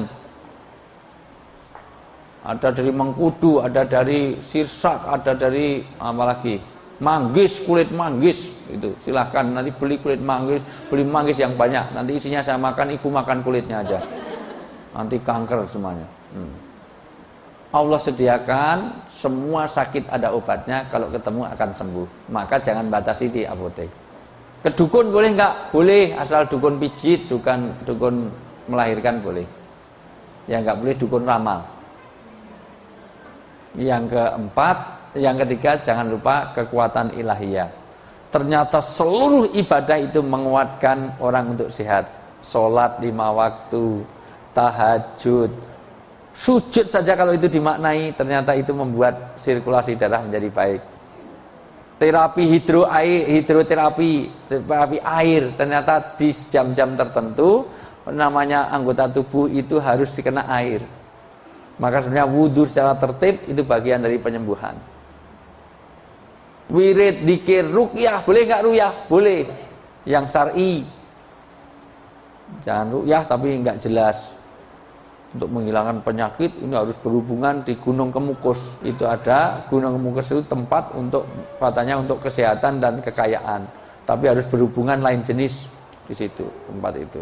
Ada dari mengkudu, ada dari sirsak, ada dari apa lagi? Manggis, kulit manggis itu. Silahkan nanti beli kulit manggis, beli manggis yang banyak. Nanti isinya saya makan, ibu makan kulitnya aja. Nanti kanker semuanya. Allah sediakan semua sakit ada obatnya, kalau ketemu akan sembuh. Maka jangan batasi di apotek. Ke dukun boleh enggak? Boleh, asal dukun pijit, dukun melahirkan boleh. Ya enggak boleh dukun ramal. Yang ketiga, jangan lupa kekuatan ilahiyah. Ternyata seluruh ibadah itu menguatkan orang untuk sehat. Sholat 5 waktu, tahajud, sujud saja kalau itu dimaknai, ternyata itu membuat sirkulasi darah menjadi baik. Terapi hidroterapi air, ternyata di jam-jam tertentu namanya anggota tubuh itu harus dikena air. Maka sebenarnya wudhu secara tertib itu bagian dari penyembuhan. Wirid, dzikir, ruqyah, boleh enggak ruqyah? Boleh. Yang syar'i. Jangan ruqyah tapi enggak jelas. Untuk menghilangkan penyakit ini harus berhubungan di Gunung Kemukus. Itu ada Gunung Kemukus itu tempat untuk katanya untuk kesehatan dan kekayaan. Tapi harus berhubungan lain jenis di situ, tempat itu.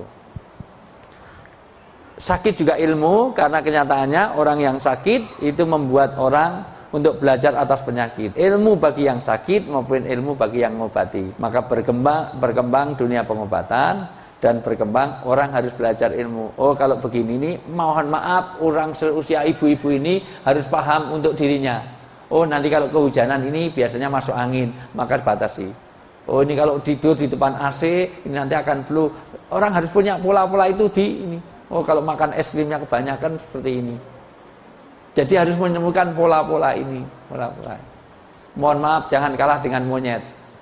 Sakit juga ilmu, karena kenyataannya orang yang sakit itu membuat orang untuk belajar atas penyakit. Ilmu bagi yang sakit maupun ilmu bagi yang mengobati. Maka berkembang dunia pengobatan dan berkembang orang harus belajar ilmu. Oh, kalau begini nih, mohon maaf, orang seusia ibu-ibu ini harus paham untuk dirinya. Oh, nanti kalau kehujanan ini biasanya masuk angin, maka batasi. Oh, ini kalau tidur di depan AC, ini nanti akan flu. Orang harus punya pola-pola itu di ini. Oh, kalau makan es krimnya kebanyakan seperti ini. Jadi harus menemukan pola-pola ini, pola-pola. Mohon maaf, jangan kalah dengan monyet.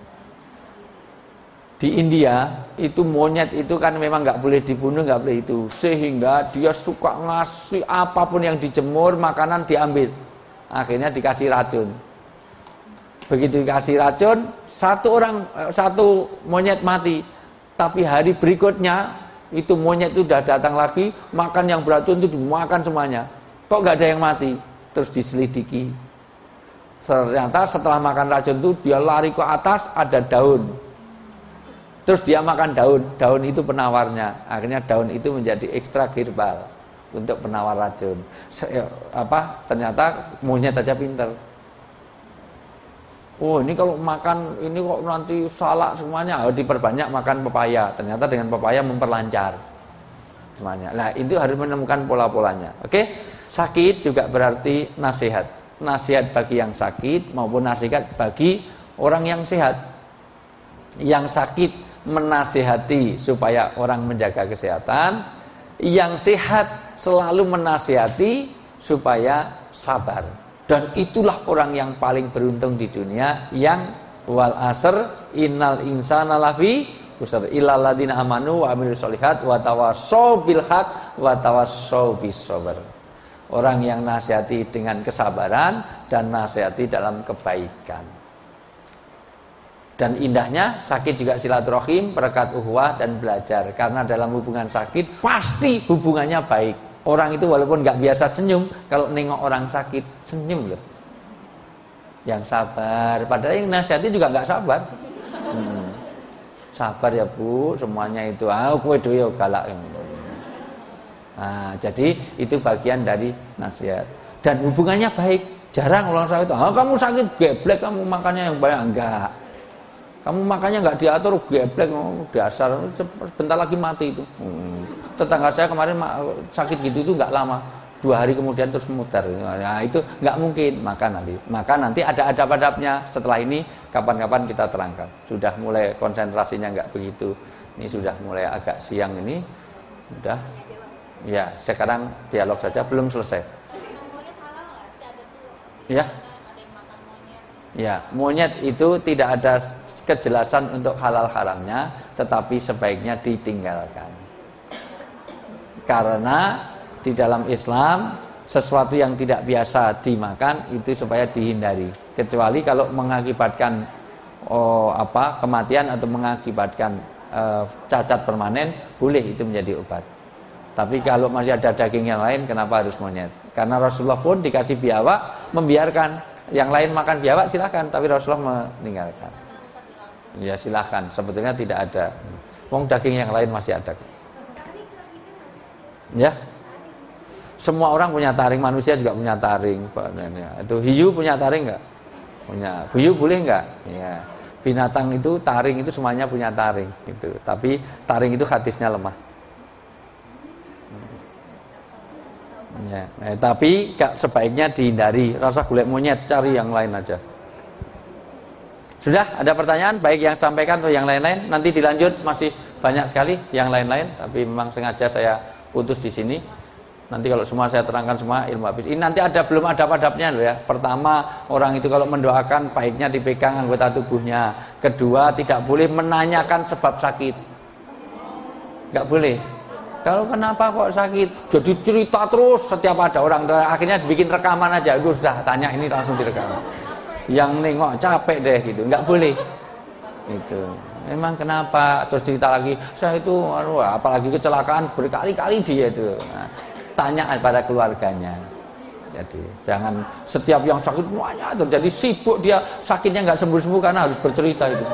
Di India itu monyet itu kan memang nggak boleh dibunuh, nggak boleh itu, sehingga dia suka ngasih apapun yang dijemur, makanan diambil. Akhirnya dikasih racun. Begitu dikasih racun, satu monyet mati. Tapi hari berikutnya itu monyet itu udah datang lagi, makan yang beracun itu dimakan semuanya. Kok nggak ada yang mati? Terus diselidiki. Ternyata setelah makan racun itu dia lari ke atas, ada daun. Terus dia makan daun. Daun itu penawarnya. Akhirnya daun itu menjadi ekstrak herbal untuk penawar racun. Ternyata monyet aja pinter. Oh, ini kalau makan ini kok nanti salah semuanya, harus diperbanyak makan pepaya. Ternyata dengan pepaya memperlancar semuanya. Nah, itu harus menemukan pola-polanya. Oke? Sakit juga berarti nasihat. Nasihat bagi yang sakit maupun nasihat bagi orang yang sehat. Yang sakit menasihati supaya orang menjaga kesehatan. Yang sehat selalu menasihati supaya sabar. Dan itulah orang yang paling beruntung di dunia, yang wal asr innal insana lafi khusr illal ladzina amanu wa amilus sholihat wa tawassaw bil haq wa tawassaw bis sabr. Orang yang nasihati dengan kesabaran dan nasihati dalam kebaikan. Dan indahnya sakit juga silaturahim, perekat ukhuwah dan belajar. Karena dalam hubungan sakit pasti hubungannya baik. Orang itu walaupun nggak biasa senyum, kalau nengok orang sakit senyum loh. Yang sabar, padahal yang nasihati juga nggak sabar. Sabar ya Bu, semuanya itu. Kowe dhewe galak. Nah, jadi itu bagian dari nasihat. Dan hubungannya baik. Jarang orang sakit, kamu sakit geblek, kamu makannya yang banyak. Enggak. Kamu makannya nggak diatur, geblek, dasar, sebentar lagi mati itu. Tetangga saya kemarin sakit gitu itu nggak lama, 2 hari kemudian terus muter. Nah, itu nggak mungkin. Maka nanti ada adab-adabnya. Setelah ini kapan-kapan kita terangkan. Sudah mulai konsentrasinya nggak begitu. Ini sudah mulai agak siang ini. Udah. Ya, sekarang dialog saja, belum selesai. Ya. Ya, monyet itu tidak ada kejelasan untuk halal haramnya, tetapi sebaiknya ditinggalkan. Karena di dalam Islam sesuatu yang tidak biasa dimakan itu supaya dihindari, kecuali kalau mengakibatkan kematian atau mengakibatkan cacat permanen, boleh itu menjadi obat. Tapi kalau masih ada daging yang lain, kenapa harus monyet? Karena Rasulullah pun dikasih biawak, membiarkan yang lain makan biawak, silahkan, tapi Rasulullah meninggalkan. Ya silahkan, sebetulnya tidak ada. Wong daging yang lain masih ada. Ya, semua orang punya taring, manusia juga punya taring. Itu hiu punya taring nggak? Punya. Hiu boleh nggak? Ya. Binatang itu taring itu semuanya punya taring. Itu. Tapi taring itu hadisnya lemah. Ya. Tapi sebaiknya dihindari. Rasa golek monyet, cari yang lain aja. Sudah ada pertanyaan baik yang sampaikan atau yang lain-lain, nanti dilanjut, masih banyak sekali yang lain-lain, tapi memang sengaja saya putus di sini. Nanti kalau semua saya terangkan semua ilmu habis. Ini nanti belum ada adab-adabnya loh ya. Pertama, orang itu kalau mendoakan baiknya dipegang anggota tubuhnya. Kedua, tidak boleh menanyakan sebab sakit. Enggak boleh. Kalau kenapa kok sakit? Jadi cerita terus setiap ada orang, akhirnya dibikin rekaman aja. Udah sudah tanya ini langsung direkam. Yang nengok capek deh gitu, nggak boleh itu. Emang kenapa? Terus cerita lagi, saya itu apalagi kecelakaan berkali-kali dia itu. Nah, tanya pada keluarganya. Jadi jangan setiap yang sakit semuanya terjadi sibuk, dia sakitnya nggak sembuh-sembuh karena harus bercerita itu.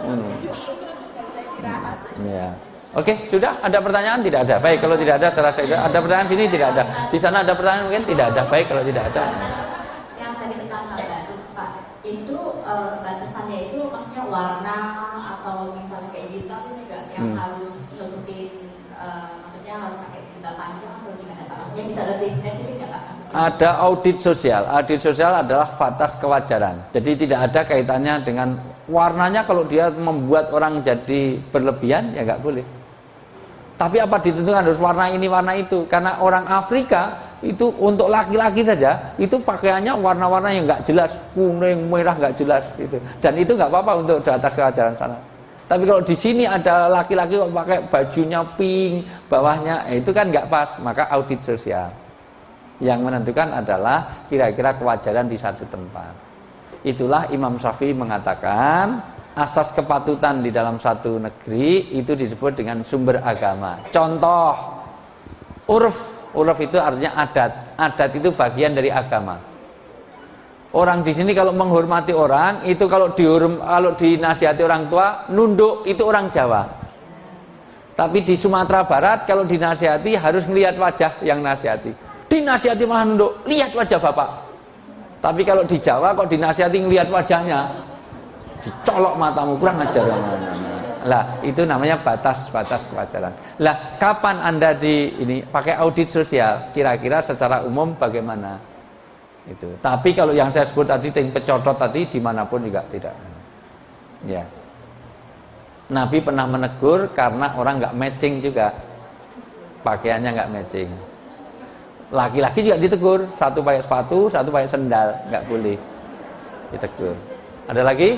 Ya. Oke, sudah ada pertanyaan? Tidak ada. Baik, kalau tidak ada saya rasa ada pertanyaan sini tidak ada. Di sana ada pertanyaan mungkin tidak ada. Baik, kalau tidak ada. Yang tadi tentang Pak, itu batasannya itu maksudnya warna atau misalnya kayak jilbab itu juga yang harus nutupin, maksudnya harus pakai jilbab panjang atau gimana Pak? Maksudnya bisa lebih spesifik nggak Pak? Ada audit sosial. Audit sosial adalah batas kewajaran. Jadi tidak ada kaitannya dengan warnanya. Kalau dia membuat orang jadi berlebihan ya nggak boleh. Tapi apa ditentukan harus warna ini warna itu? Karena orang Afrika itu untuk laki-laki saja itu pakaiannya warna-warna yang nggak jelas, kuning, merah nggak jelas gitu. Dan itu nggak apa-apa untuk di atas kewajaran sana. Tapi kalau di sini ada laki-laki kok pakai bajunya pink, bawahnya itu kan nggak pas. Maka audit sosial yang menentukan adalah kira-kira kewajaran di satu tempat. Itulah Imam Syafi'i mengatakan asas kepatutan di dalam satu negeri itu disebut dengan sumber agama. Contoh, urf itu artinya adat. Adat itu bagian dari agama. Orang di sini kalau menghormati orang itu kalau dinasihati orang tua nunduk, itu orang Jawa. Tapi di Sumatera Barat kalau dinasihati harus melihat wajah yang nasihati. Dinasihati malah nunduk, lihat wajah bapak. Tapi kalau di Jawa kok dinasihati ngelihat wajahnya, dicolok matamu, kurang ajar. Lah itu namanya batas kewajaran. Lah kapan Anda pakai audit sosial? Kira-kira secara umum bagaimana? Itu. Tapi kalau yang saya sebut tadi pecodot tadi dimanapun juga tidak. Ya. Nabi pernah menegur karena orang nggak matching juga, pakaiannya nggak matching. Laki-laki juga ditegur, satu pakai sepatu, satu pakai sendal, nggak boleh ditegur. Ada lagi?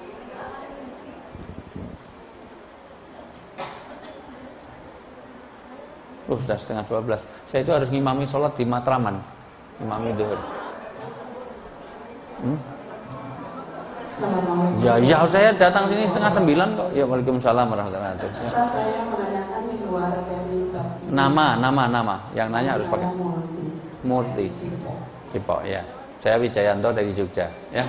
Sudah setengah 12. Saya itu harus ngimami sholat di Matraman, ngimami duhur. Ya, saya datang sini setengah 9 kok. Ya, waalaikumsalam warahmatullahi wabarakatuh. Ustaz, saya menanyakan di luar dari bab ini. Nama. Yang nanya harus pakai Murti. Depok, ya. Saya Wijayanto dari Jogja, ya.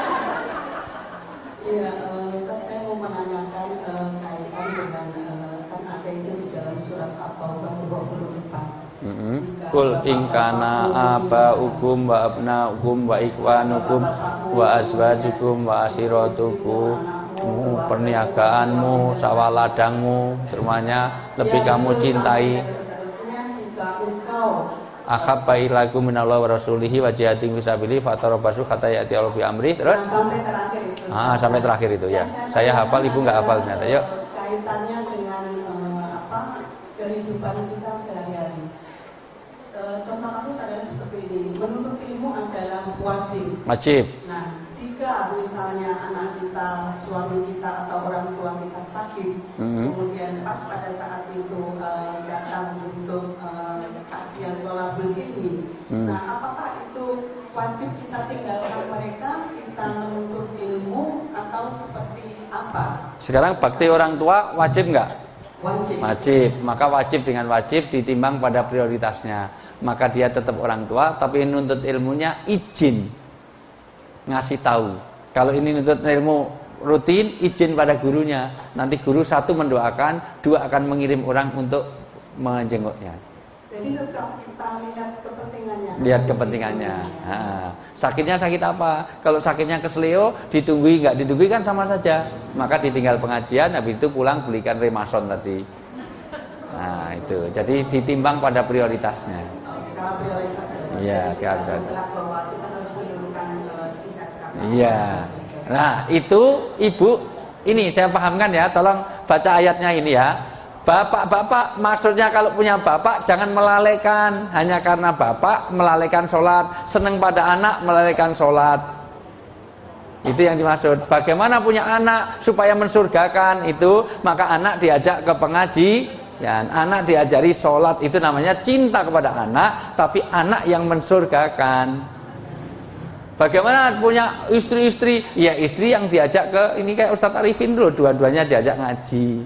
Iya, Ustaz, saya mau menanyakan kaitan dengan kan ada itu di dalam surat At-Taubah 24. Kul ingkana abaukum wa abnaukum wa ikwanukum wa azwajukum wa asiratukum, perniagaanmu, sawaladangmu, semuanya lebih kamu cintai. Jika engkau Ahabba ilaikum minallahi wa rasulihi wa jihadin fi sabilihi fatarabasu hatta ya'ti Allahu bi amri. Terus sampai terakhir itu. Sampai terakhir itu ya. Saya hafal, Ibu enggak hafal ternyata. Yuk. Kaitannya dengan kehidupan kita sehari-hari. Contoh kasus adalah seperti ini. Menuntut ilmu adalah wajib. Nah, jika misalnya anak kita, suami kita atau orang tua kita sakit, kemudian pas pada saat itu datang untuk kajian thalabul ilmi, nah apakah itu wajib kita tinggalkan mereka, kita menuntut ilmu, atau seperti apa? Sekarang bakti orang tua wajib enggak? Wajib. Maka wajib dengan wajib ditimbang pada prioritasnya. Maka dia tetap orang tua, tapi nuntut ilmunya izin, ngasih tahu. Kalau ini nuntut ilmu rutin, izin pada gurunya. Nanti guru satu mendoakan, dua akan mengirim orang untuk menjenguknya. Jadi tetap kita lihat kepentingannya. Lihat kepentingannya. Sakitnya sakit apa? Kalau sakitnya kesleo, ditunggui nggak ditunggui kan sama saja. Maka ditinggal pengajian, habis itu pulang belikan Remason tadi. Nah itu, jadi ditimbang pada prioritasnya. Skala prioritas. Iya, skala prioritas. Bahwa kita harus mendudukan jihad. Iya. Nah itu Ibu, ini saya pahamkan ya. Tolong baca ayatnya ini ya. Bapak-bapak, maksudnya kalau punya bapak jangan melalaikan. Hanya karena bapak melalaikan sholat, seneng pada anak melalaikan sholat. Itu yang dimaksud. Bagaimana punya anak supaya mensurgakan itu, maka anak diajak ke pengajian, anak diajari sholat. Itu namanya cinta kepada anak, tapi anak yang mensurgakan. Bagaimana punya istri-istri? Ya istri yang diajak ke, ini kayak Ustadz Arifin dulu, dua-duanya diajak ngaji.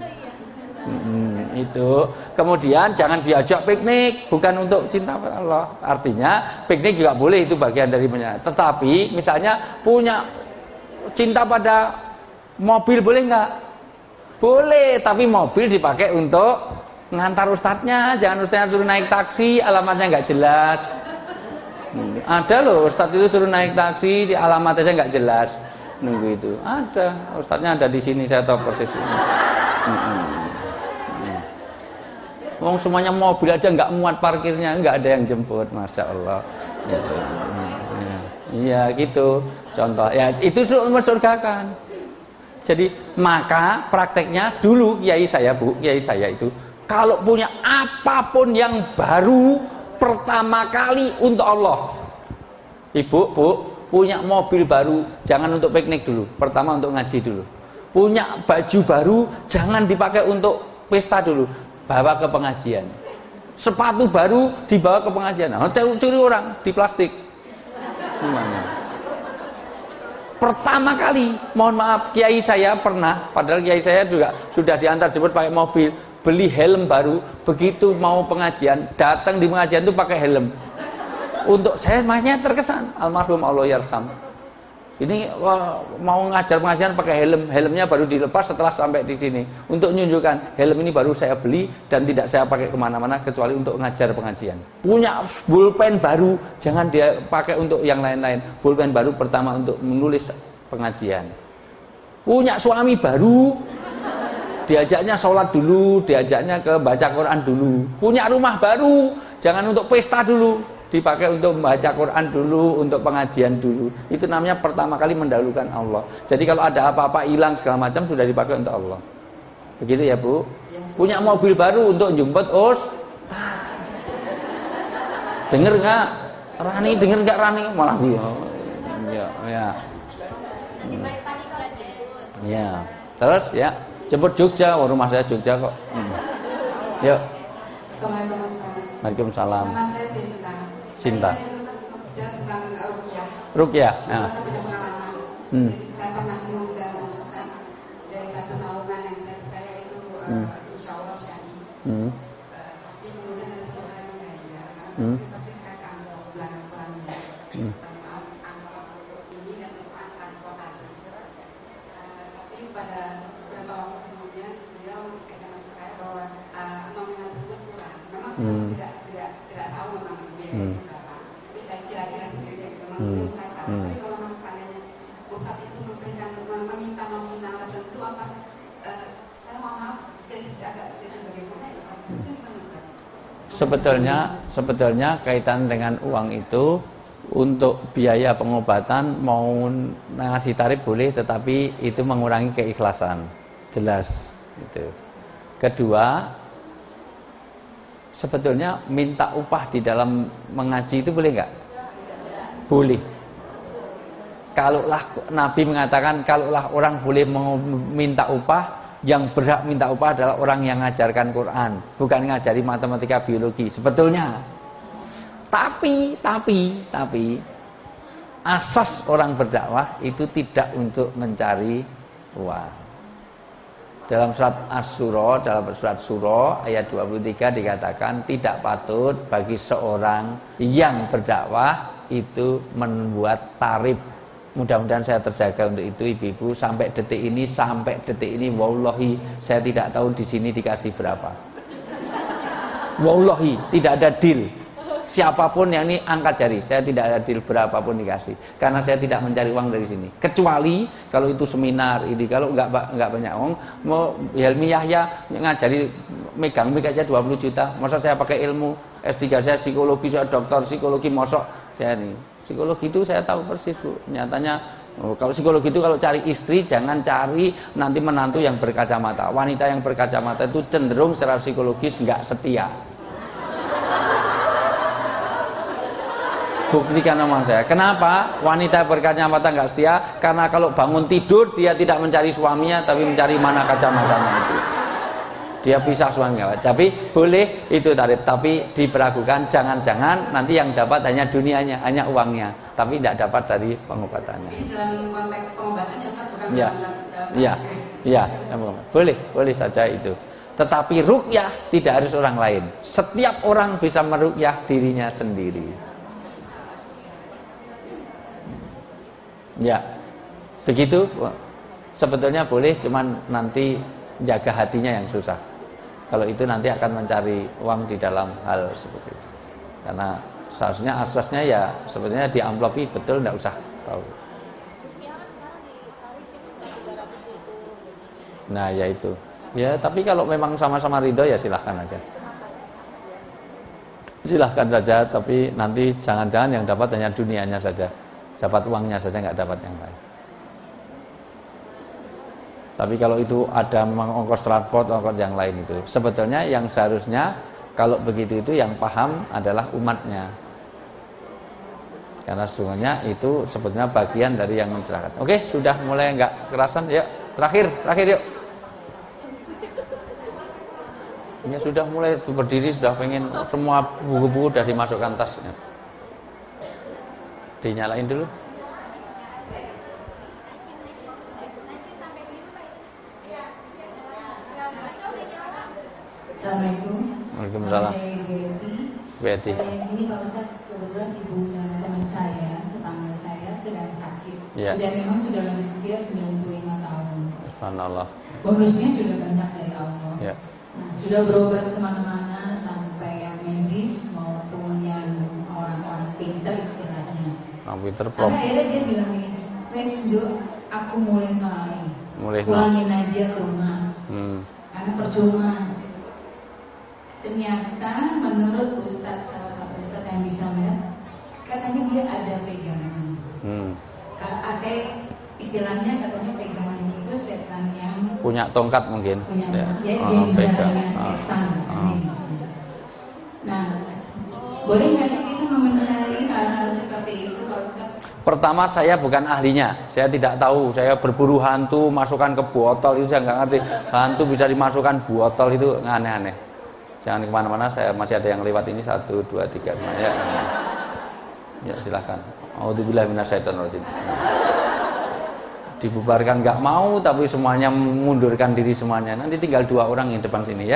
Itu kemudian jangan diajak piknik, bukan untuk cinta pada Allah. Artinya piknik juga boleh, itu bagian dari punya. Tetapi misalnya punya cinta pada mobil, boleh nggak? Boleh, tapi mobil dipakai untuk ngantar ustadznya. Jangan ustadznya suruh naik taksi, alamatnya nggak jelas. Ada loh ustadz itu suruh naik taksi, di alamatnya nggak jelas. Nunggu itu ada, ustadznya ada di sini, saya tahu persis ini. Wong semuanya mobil aja nggak muat parkirnya, nggak ada yang jemput, masya Allah. Gitu. Iya gitu. Contoh, ya itu mensurgakan. Jadi maka prakteknya dulu kiai saya itu kalau punya apapun yang baru pertama kali untuk Allah. Ibu, Bu, punya mobil baru jangan untuk piknik dulu, pertama untuk ngaji dulu. Punya baju baru jangan dipakai untuk pesta dulu, bawa ke pengajian. Sepatu baru dibawa ke pengajian. Nah, curi orang di plastik. Gimana? Pertama kali, mohon maaf, kiai saya pernah, padahal kiai saya juga sudah diantar jemput pakai mobil, beli helm baru, begitu mau pengajian, datang di pengajian itu pakai helm. Untuk saya makanya terkesan, almarhum Allah yarham. Ini mau ngajar pengajian pakai helm, helmnya baru dilepas setelah sampai di sini. Untuk menunjukkan helm ini baru saya beli dan tidak saya pakai kemana-mana kecuali untuk ngajar pengajian. Punya pulpen baru, jangan dia pakai untuk yang lain-lain. Pulpen baru pertama untuk menulis pengajian. Punya suami baru, diajaknya sholat dulu, diajaknya ke baca Quran dulu. Punya rumah baru, jangan untuk pesta dulu, dipakai untuk membaca Quran dulu, untuk pengajian dulu. Itu namanya pertama kali mendahulukan Allah. Jadi kalau ada apa-apa hilang segala macam sudah dipakai untuk Allah. Begitu ya Bu. Punya mobil baru untuk jemput Denger nggak? Rani denger nggak Rani? Malah dia. Ya, ya. Ya. Terus ya, jemput Jogja, rumah saya Jogja kok. Yuk. Assalamualaikum Ustaz. Waalaikumsalam. Nama saya Sinta. Sinta. Saya itu bicara tentang ruqyah. Ruqyah. Ya. Saya punya pengalaman. Jadi saya pernah mengundang Ustaz dari satu naungan yang saya percaya itu insya Allah syar'i. Tapi kemudian ada sebuah yang mengganjal. Karena pasti saya kasih amplop bulan-bulannya. Maaf, amplop untuk ini dan untuk transportasi. Tapi pada beberapa waktu kemudian beliau SMS ke saya bahwa nominal tersebut kurang. Memang saya tidak tahu memang itu biayanya berapa. Tapi saya kira-kira sendiri memang belum saya salah. Tapi kalau memang seandainya pusat itu meminta nominal tertentu apa? Saya mohon maaf agak bagaimana ya Ustaz? Itu gimana Ustaz? Sebetulnya kaitan dengan uang itu untuk biaya pengobatan mau ngasih tarif boleh, tetapi itu mengurangi keikhlasan, jelas itu. Kedua, sebetulnya minta upah di dalam mengaji itu boleh nggak? Boleh. Kalaulah Nabi mengatakan kalaulah orang boleh meminta upah, yang berhak minta upah adalah orang yang mengajarkan Quran, bukan ngajari matematika biologi sebetulnya. Tapi asas orang berdakwah itu tidak untuk mencari uang. Dalam surat Asy-Syura, dalam surat Syura ayat 23 dikatakan tidak patut bagi seorang yang berdakwah itu membuat tarif. Mudah-mudahan saya terjaga untuk itu ibu-ibu sampai detik ini wallahi saya tidak tahu di sini dikasih berapa. Wallahi tidak ada deal. Siapapun yang ini angkat jari, saya tidak ada deal berapapun dikasih. Karena saya tidak mencari uang dari sini. Kecuali kalau itu seminar ini, kalau enggak banyak uang, mau Helmi Yahya ngajari megang aja 20 juta. Masa saya pakai ilmu S3 saya psikologi, saya doktor psikologi, mosok saya ini. Psikologi itu saya tahu persis Bu. Nyatanya kalau psikologi itu kalau cari istri jangan cari nanti menantu yang berkacamata. Wanita yang berkacamata itu cenderung secara psikologis enggak setia. Buktikan sama saya. Kenapa wanita berkacamata enggak setia? Karena kalau bangun tidur dia tidak mencari suaminya tapi mencari mana kacamatanya itu. Dia pisah suaminya. Tapi boleh itu tarif, tapi diperagukan jangan-jangan nanti yang dapat hanya dunianya, hanya uangnya, tapi tidak dapat dari pengobatannya. Ini dalam konteks pengobatannya Ustaz bukan ya, boleh saja itu. Tetapi ruqyah tidak harus orang lain. Setiap orang bisa meruqyah dirinya sendiri. Ya, begitu. Sebetulnya boleh, cuman nanti jaga hatinya yang susah. Kalau itu nanti akan mencari uang di dalam hal seperti itu. Karena seharusnya asasnya ya sebetulnya diamplopi betul, tidak usah tahu. Nah ya itu. Ya tapi kalau memang sama-sama ridho ya silahkan aja. Silahkan saja, tapi nanti jangan-jangan yang dapat hanya dunianya saja. Dapat uangnya saja, nggak dapat yang lain. Tapi kalau itu ada memang ongkos transport, ongkos yang lain itu. Sebetulnya yang seharusnya kalau begitu itu yang paham adalah umatnya. Karena sesungguhnya itu sebetulnya bagian dari yang mencerahkan. Oke, sudah mulai nggak kerasan, yuk. Terakhir yuk. Ini sudah mulai berdiri, sudah pengen semua buku-buku sudah dimasukkan tasnya. Dinyalain dulu. Assalamualaikum. Waalaikumsalam. Saya Betty. Ini Pak Ustadz, kebetulan ibunya teman saya, tetangga saya sedang sakit. Ya. Memang sudah lanjut usia 95 tahun. Subhanallah. Bonusnya sudah banyak dari Allah. Ya. Nah, sudah berobat kemana-mana sampai yang medis maupun yang orang-orang pintar istilahnya. Pinter Tapi prop. akhirnya dia bilang gini, wes do, aku mulai Mulai pulangin aja ke rumah. Karena percuma. Ternyata menurut Ustadz, salah satu Ustadz yang bisa melihat, katanya dia ada pegangan. Saya istilahnya katanya pegangan itu setan yang punya tongkat mungkin. Punya ya. Pegangan setan. Nah, boleh nggak sih kita Pertama, saya bukan ahlinya, saya tidak tahu. Saya berburu hantu, masukkan ke botol, itu saya nggak ngerti. Hantu bisa dimasukkan botol, itu aneh-aneh. Jangan kemana-mana, saya masih ada yang lewat ini. 1, 2, 3 semuanya. Ya silahkan. A'udzubillahi minasyaitonirrajim. Dibubarkan nggak mau, tapi semuanya mundurkan diri semuanya. Nanti tinggal 2 orang yang depan sini ya.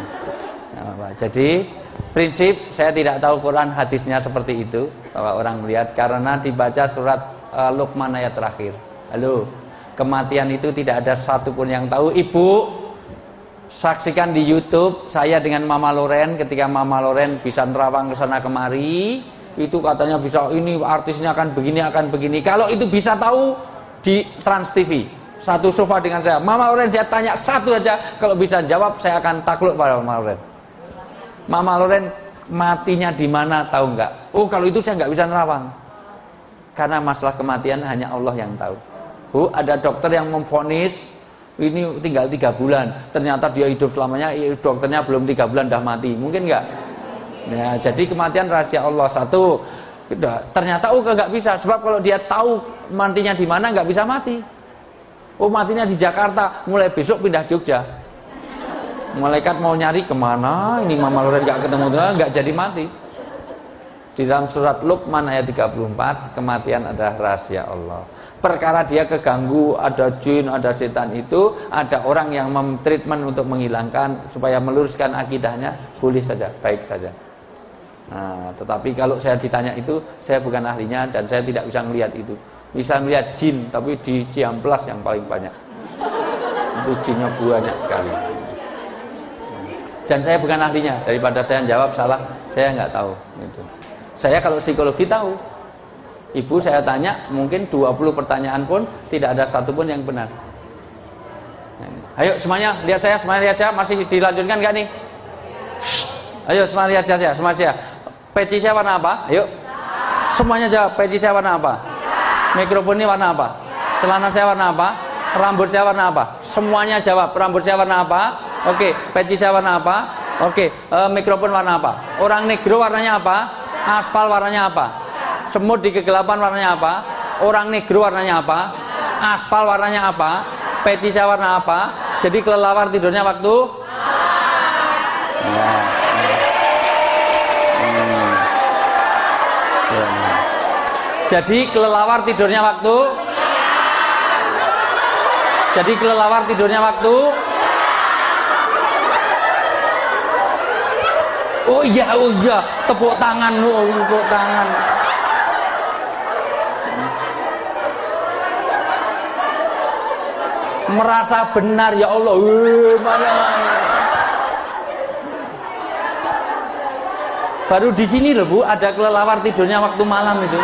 Jadi prinsip saya tidak tahu Quran hadisnya seperti itu bahwa orang melihat, karena dibaca surat Luqman ayat terakhir. Halo, kematian itu tidak ada satupun yang tahu. Ibu saksikan di YouTube saya dengan Mama Loren, ketika Mama Loren bisa nerawang ke sana kemari, itu katanya bisa ini artisnya akan begini. Kalau itu bisa tahu di Trans TV, satu sofa dengan saya, Mama Loren saya tanya satu aja, kalau bisa jawab saya akan takluk pada Mama Loren. Mama Loren matinya di mana tahu nggak? Oh kalau itu saya nggak bisa nerawang, karena masalah kematian hanya Allah yang tahu. Bu, ada dokter yang memvonis ini tinggal 3 bulan, ternyata dia hidup selamanya, dokternya belum 3 bulan dah mati, mungkin nggak? Ya, jadi kematian rahasia Allah. Satu, ternyata nggak bisa, sebab kalau dia tahu matinya di mana nggak bisa mati. Oh matinya di Jakarta, mulai besok pindah Jogja. Malaikat mau nyari kemana, ini Mama Loren nggak ketemu, nggak jadi mati. Di dalam surat Luqman ayat 34, kematian adalah rahasia Allah. Perkara dia keganggu, ada jin, ada setan, itu ada orang yang treatment untuk menghilangkan supaya meluruskan akidahnya, boleh saja, baik saja. Nah, tetapi kalau saya ditanya itu, saya bukan ahlinya dan saya tidak bisa melihat itu. Bisa melihat jin, tapi di Ciamplas yang paling banyak. Itu jinnya banyak sekali. Dan saya bukan ahlinya, daripada saya jawab salah, saya nggak tahu. Gitu. Saya kalau psikologi tahu. Ibu saya tanya, mungkin 20 pertanyaan pun tidak ada satupun yang benar. Ayo semuanya lihat saya, masih dilanjutkan nggak nih? Ayo semuanya lihat saya, Peci saya warna apa? Ayo. Semuanya jawab, peci saya warna apa? Mikrofon ini warna apa? Celana saya warna apa? Rambut saya warna apa? Semuanya jawab, rambut saya warna apa? Oke, peci saya warna apa? Oke, mikrofon warna apa? Orang negro warnanya apa? Aspal warnanya apa? Semut di kegelapan warnanya apa? Orang negro warnanya apa? Aspal warnanya apa? Peci saya warna apa? Jadi kelelawar tidurnya waktu? Jadi kelelawar tidurnya waktu? Jadi kelelawar tidurnya waktu? Oh iya, tepuk tangan, tepuk tangan. Merasa benar ya Allah. Mana? Baru di sini loh Bu, ada kelelawar tidurnya waktu malam itu.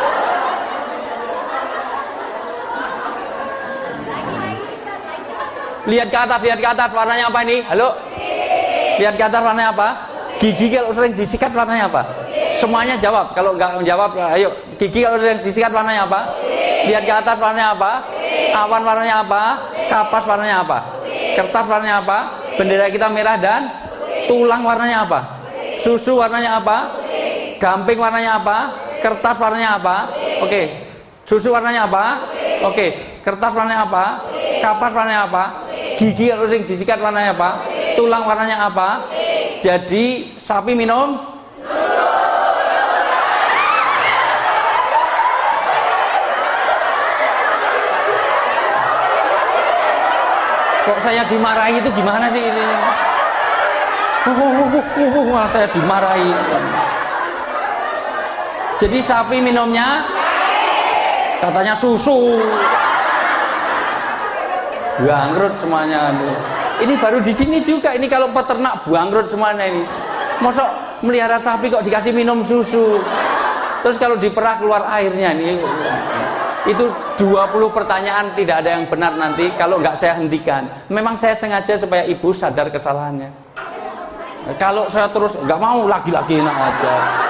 Lihat ke atas, warnanya apa ini? Halo? Lihat ke atas, warnanya apa? Gigi kalau sering disikat warnanya apa? Semuanya jawab. Kalau nggak menjawab, ayo. Gigi kalau sering disikat warnanya apa? Lihat ke atas, warnanya apa? Awan warnanya apa? Kapas warnanya apa? Kertas warnanya apa? Bendera kita merah dan tulang warnanya apa? Susu warnanya apa? Gamping warnanya apa? Kertas warnanya apa? Oke. Susu warnanya apa? Oke. Kertas warnanya apa? Kapas warnanya apa? Gigi kalau sering disikat warnanya apa? Tulang warnanya apa? Jadi sapi minum susu. Kok saya dimarahi itu gimana sih ini? Malah saya dimarahi. Jadi sapi minumnya katanya susu. Bangkrut semuanya. Ini baru di sini juga. Ini kalau peternak bangkrut semuanya ini. Mosok melihara sapi kok dikasih minum susu. Terus kalau diperah keluar airnya ini. Itu 20 pertanyaan tidak ada yang benar nanti kalau nggak saya hentikan. Memang saya sengaja supaya ibu sadar kesalahannya. Kalau saya terus nggak mau lagi-lagi enak aja.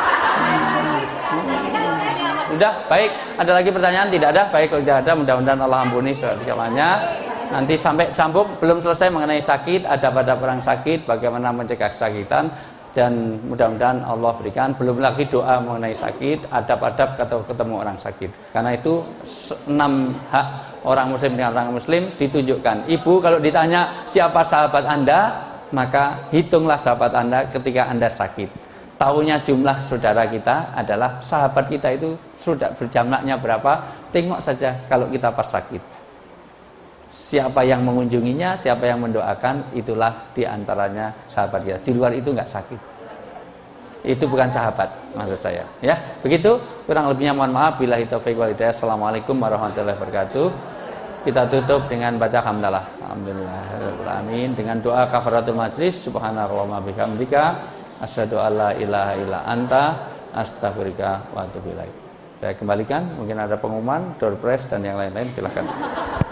Udah, baik. Ada lagi pertanyaan? Tidak ada. Baik, kalau tidak ada, mudah-mudahan Allah ampuni segalanya. Nanti sampai sambung, belum selesai mengenai sakit, ada pada orang sakit, bagaimana mencegah kesakitan. dan mudah-mudahan Allah berikan. Belum lagi doa mengenai sakit, adab-adab atau ketemu orang sakit. Karena itu 6 hak orang muslim dengan orang muslim ditunjukkan. Ibu kalau ditanya siapa sahabat Anda, maka hitunglah sahabat Anda ketika Anda sakit. Taunya jumlah saudara kita adalah sahabat kita itu sudah berjamlahnya berapa, tengok saja kalau kita pas sakit. Siapa yang mengunjunginya, siapa yang mendoakan, itulah diantaranya sahabat kita. Di luar itu nggak sakit. Itu bukan sahabat, maksud saya. Ya, begitu. Kurang lebihnya mohon maaf. Billahi taufiq wal hidayah. Assalamualaikum warahmatullahi wabarakatuh. Kita tutup dengan baca hamdalah. Alhamdulillahirobbilalamin. Dengan doa kafaratul majlis. Subhanallahumma bihamdika. Asyhadu alla ilaha illa anta. Astaghfiruka wa atubu ilaik. Saya kembalikan. Mungkin ada pengumuman, door prize dan yang lain-lain. Silakan.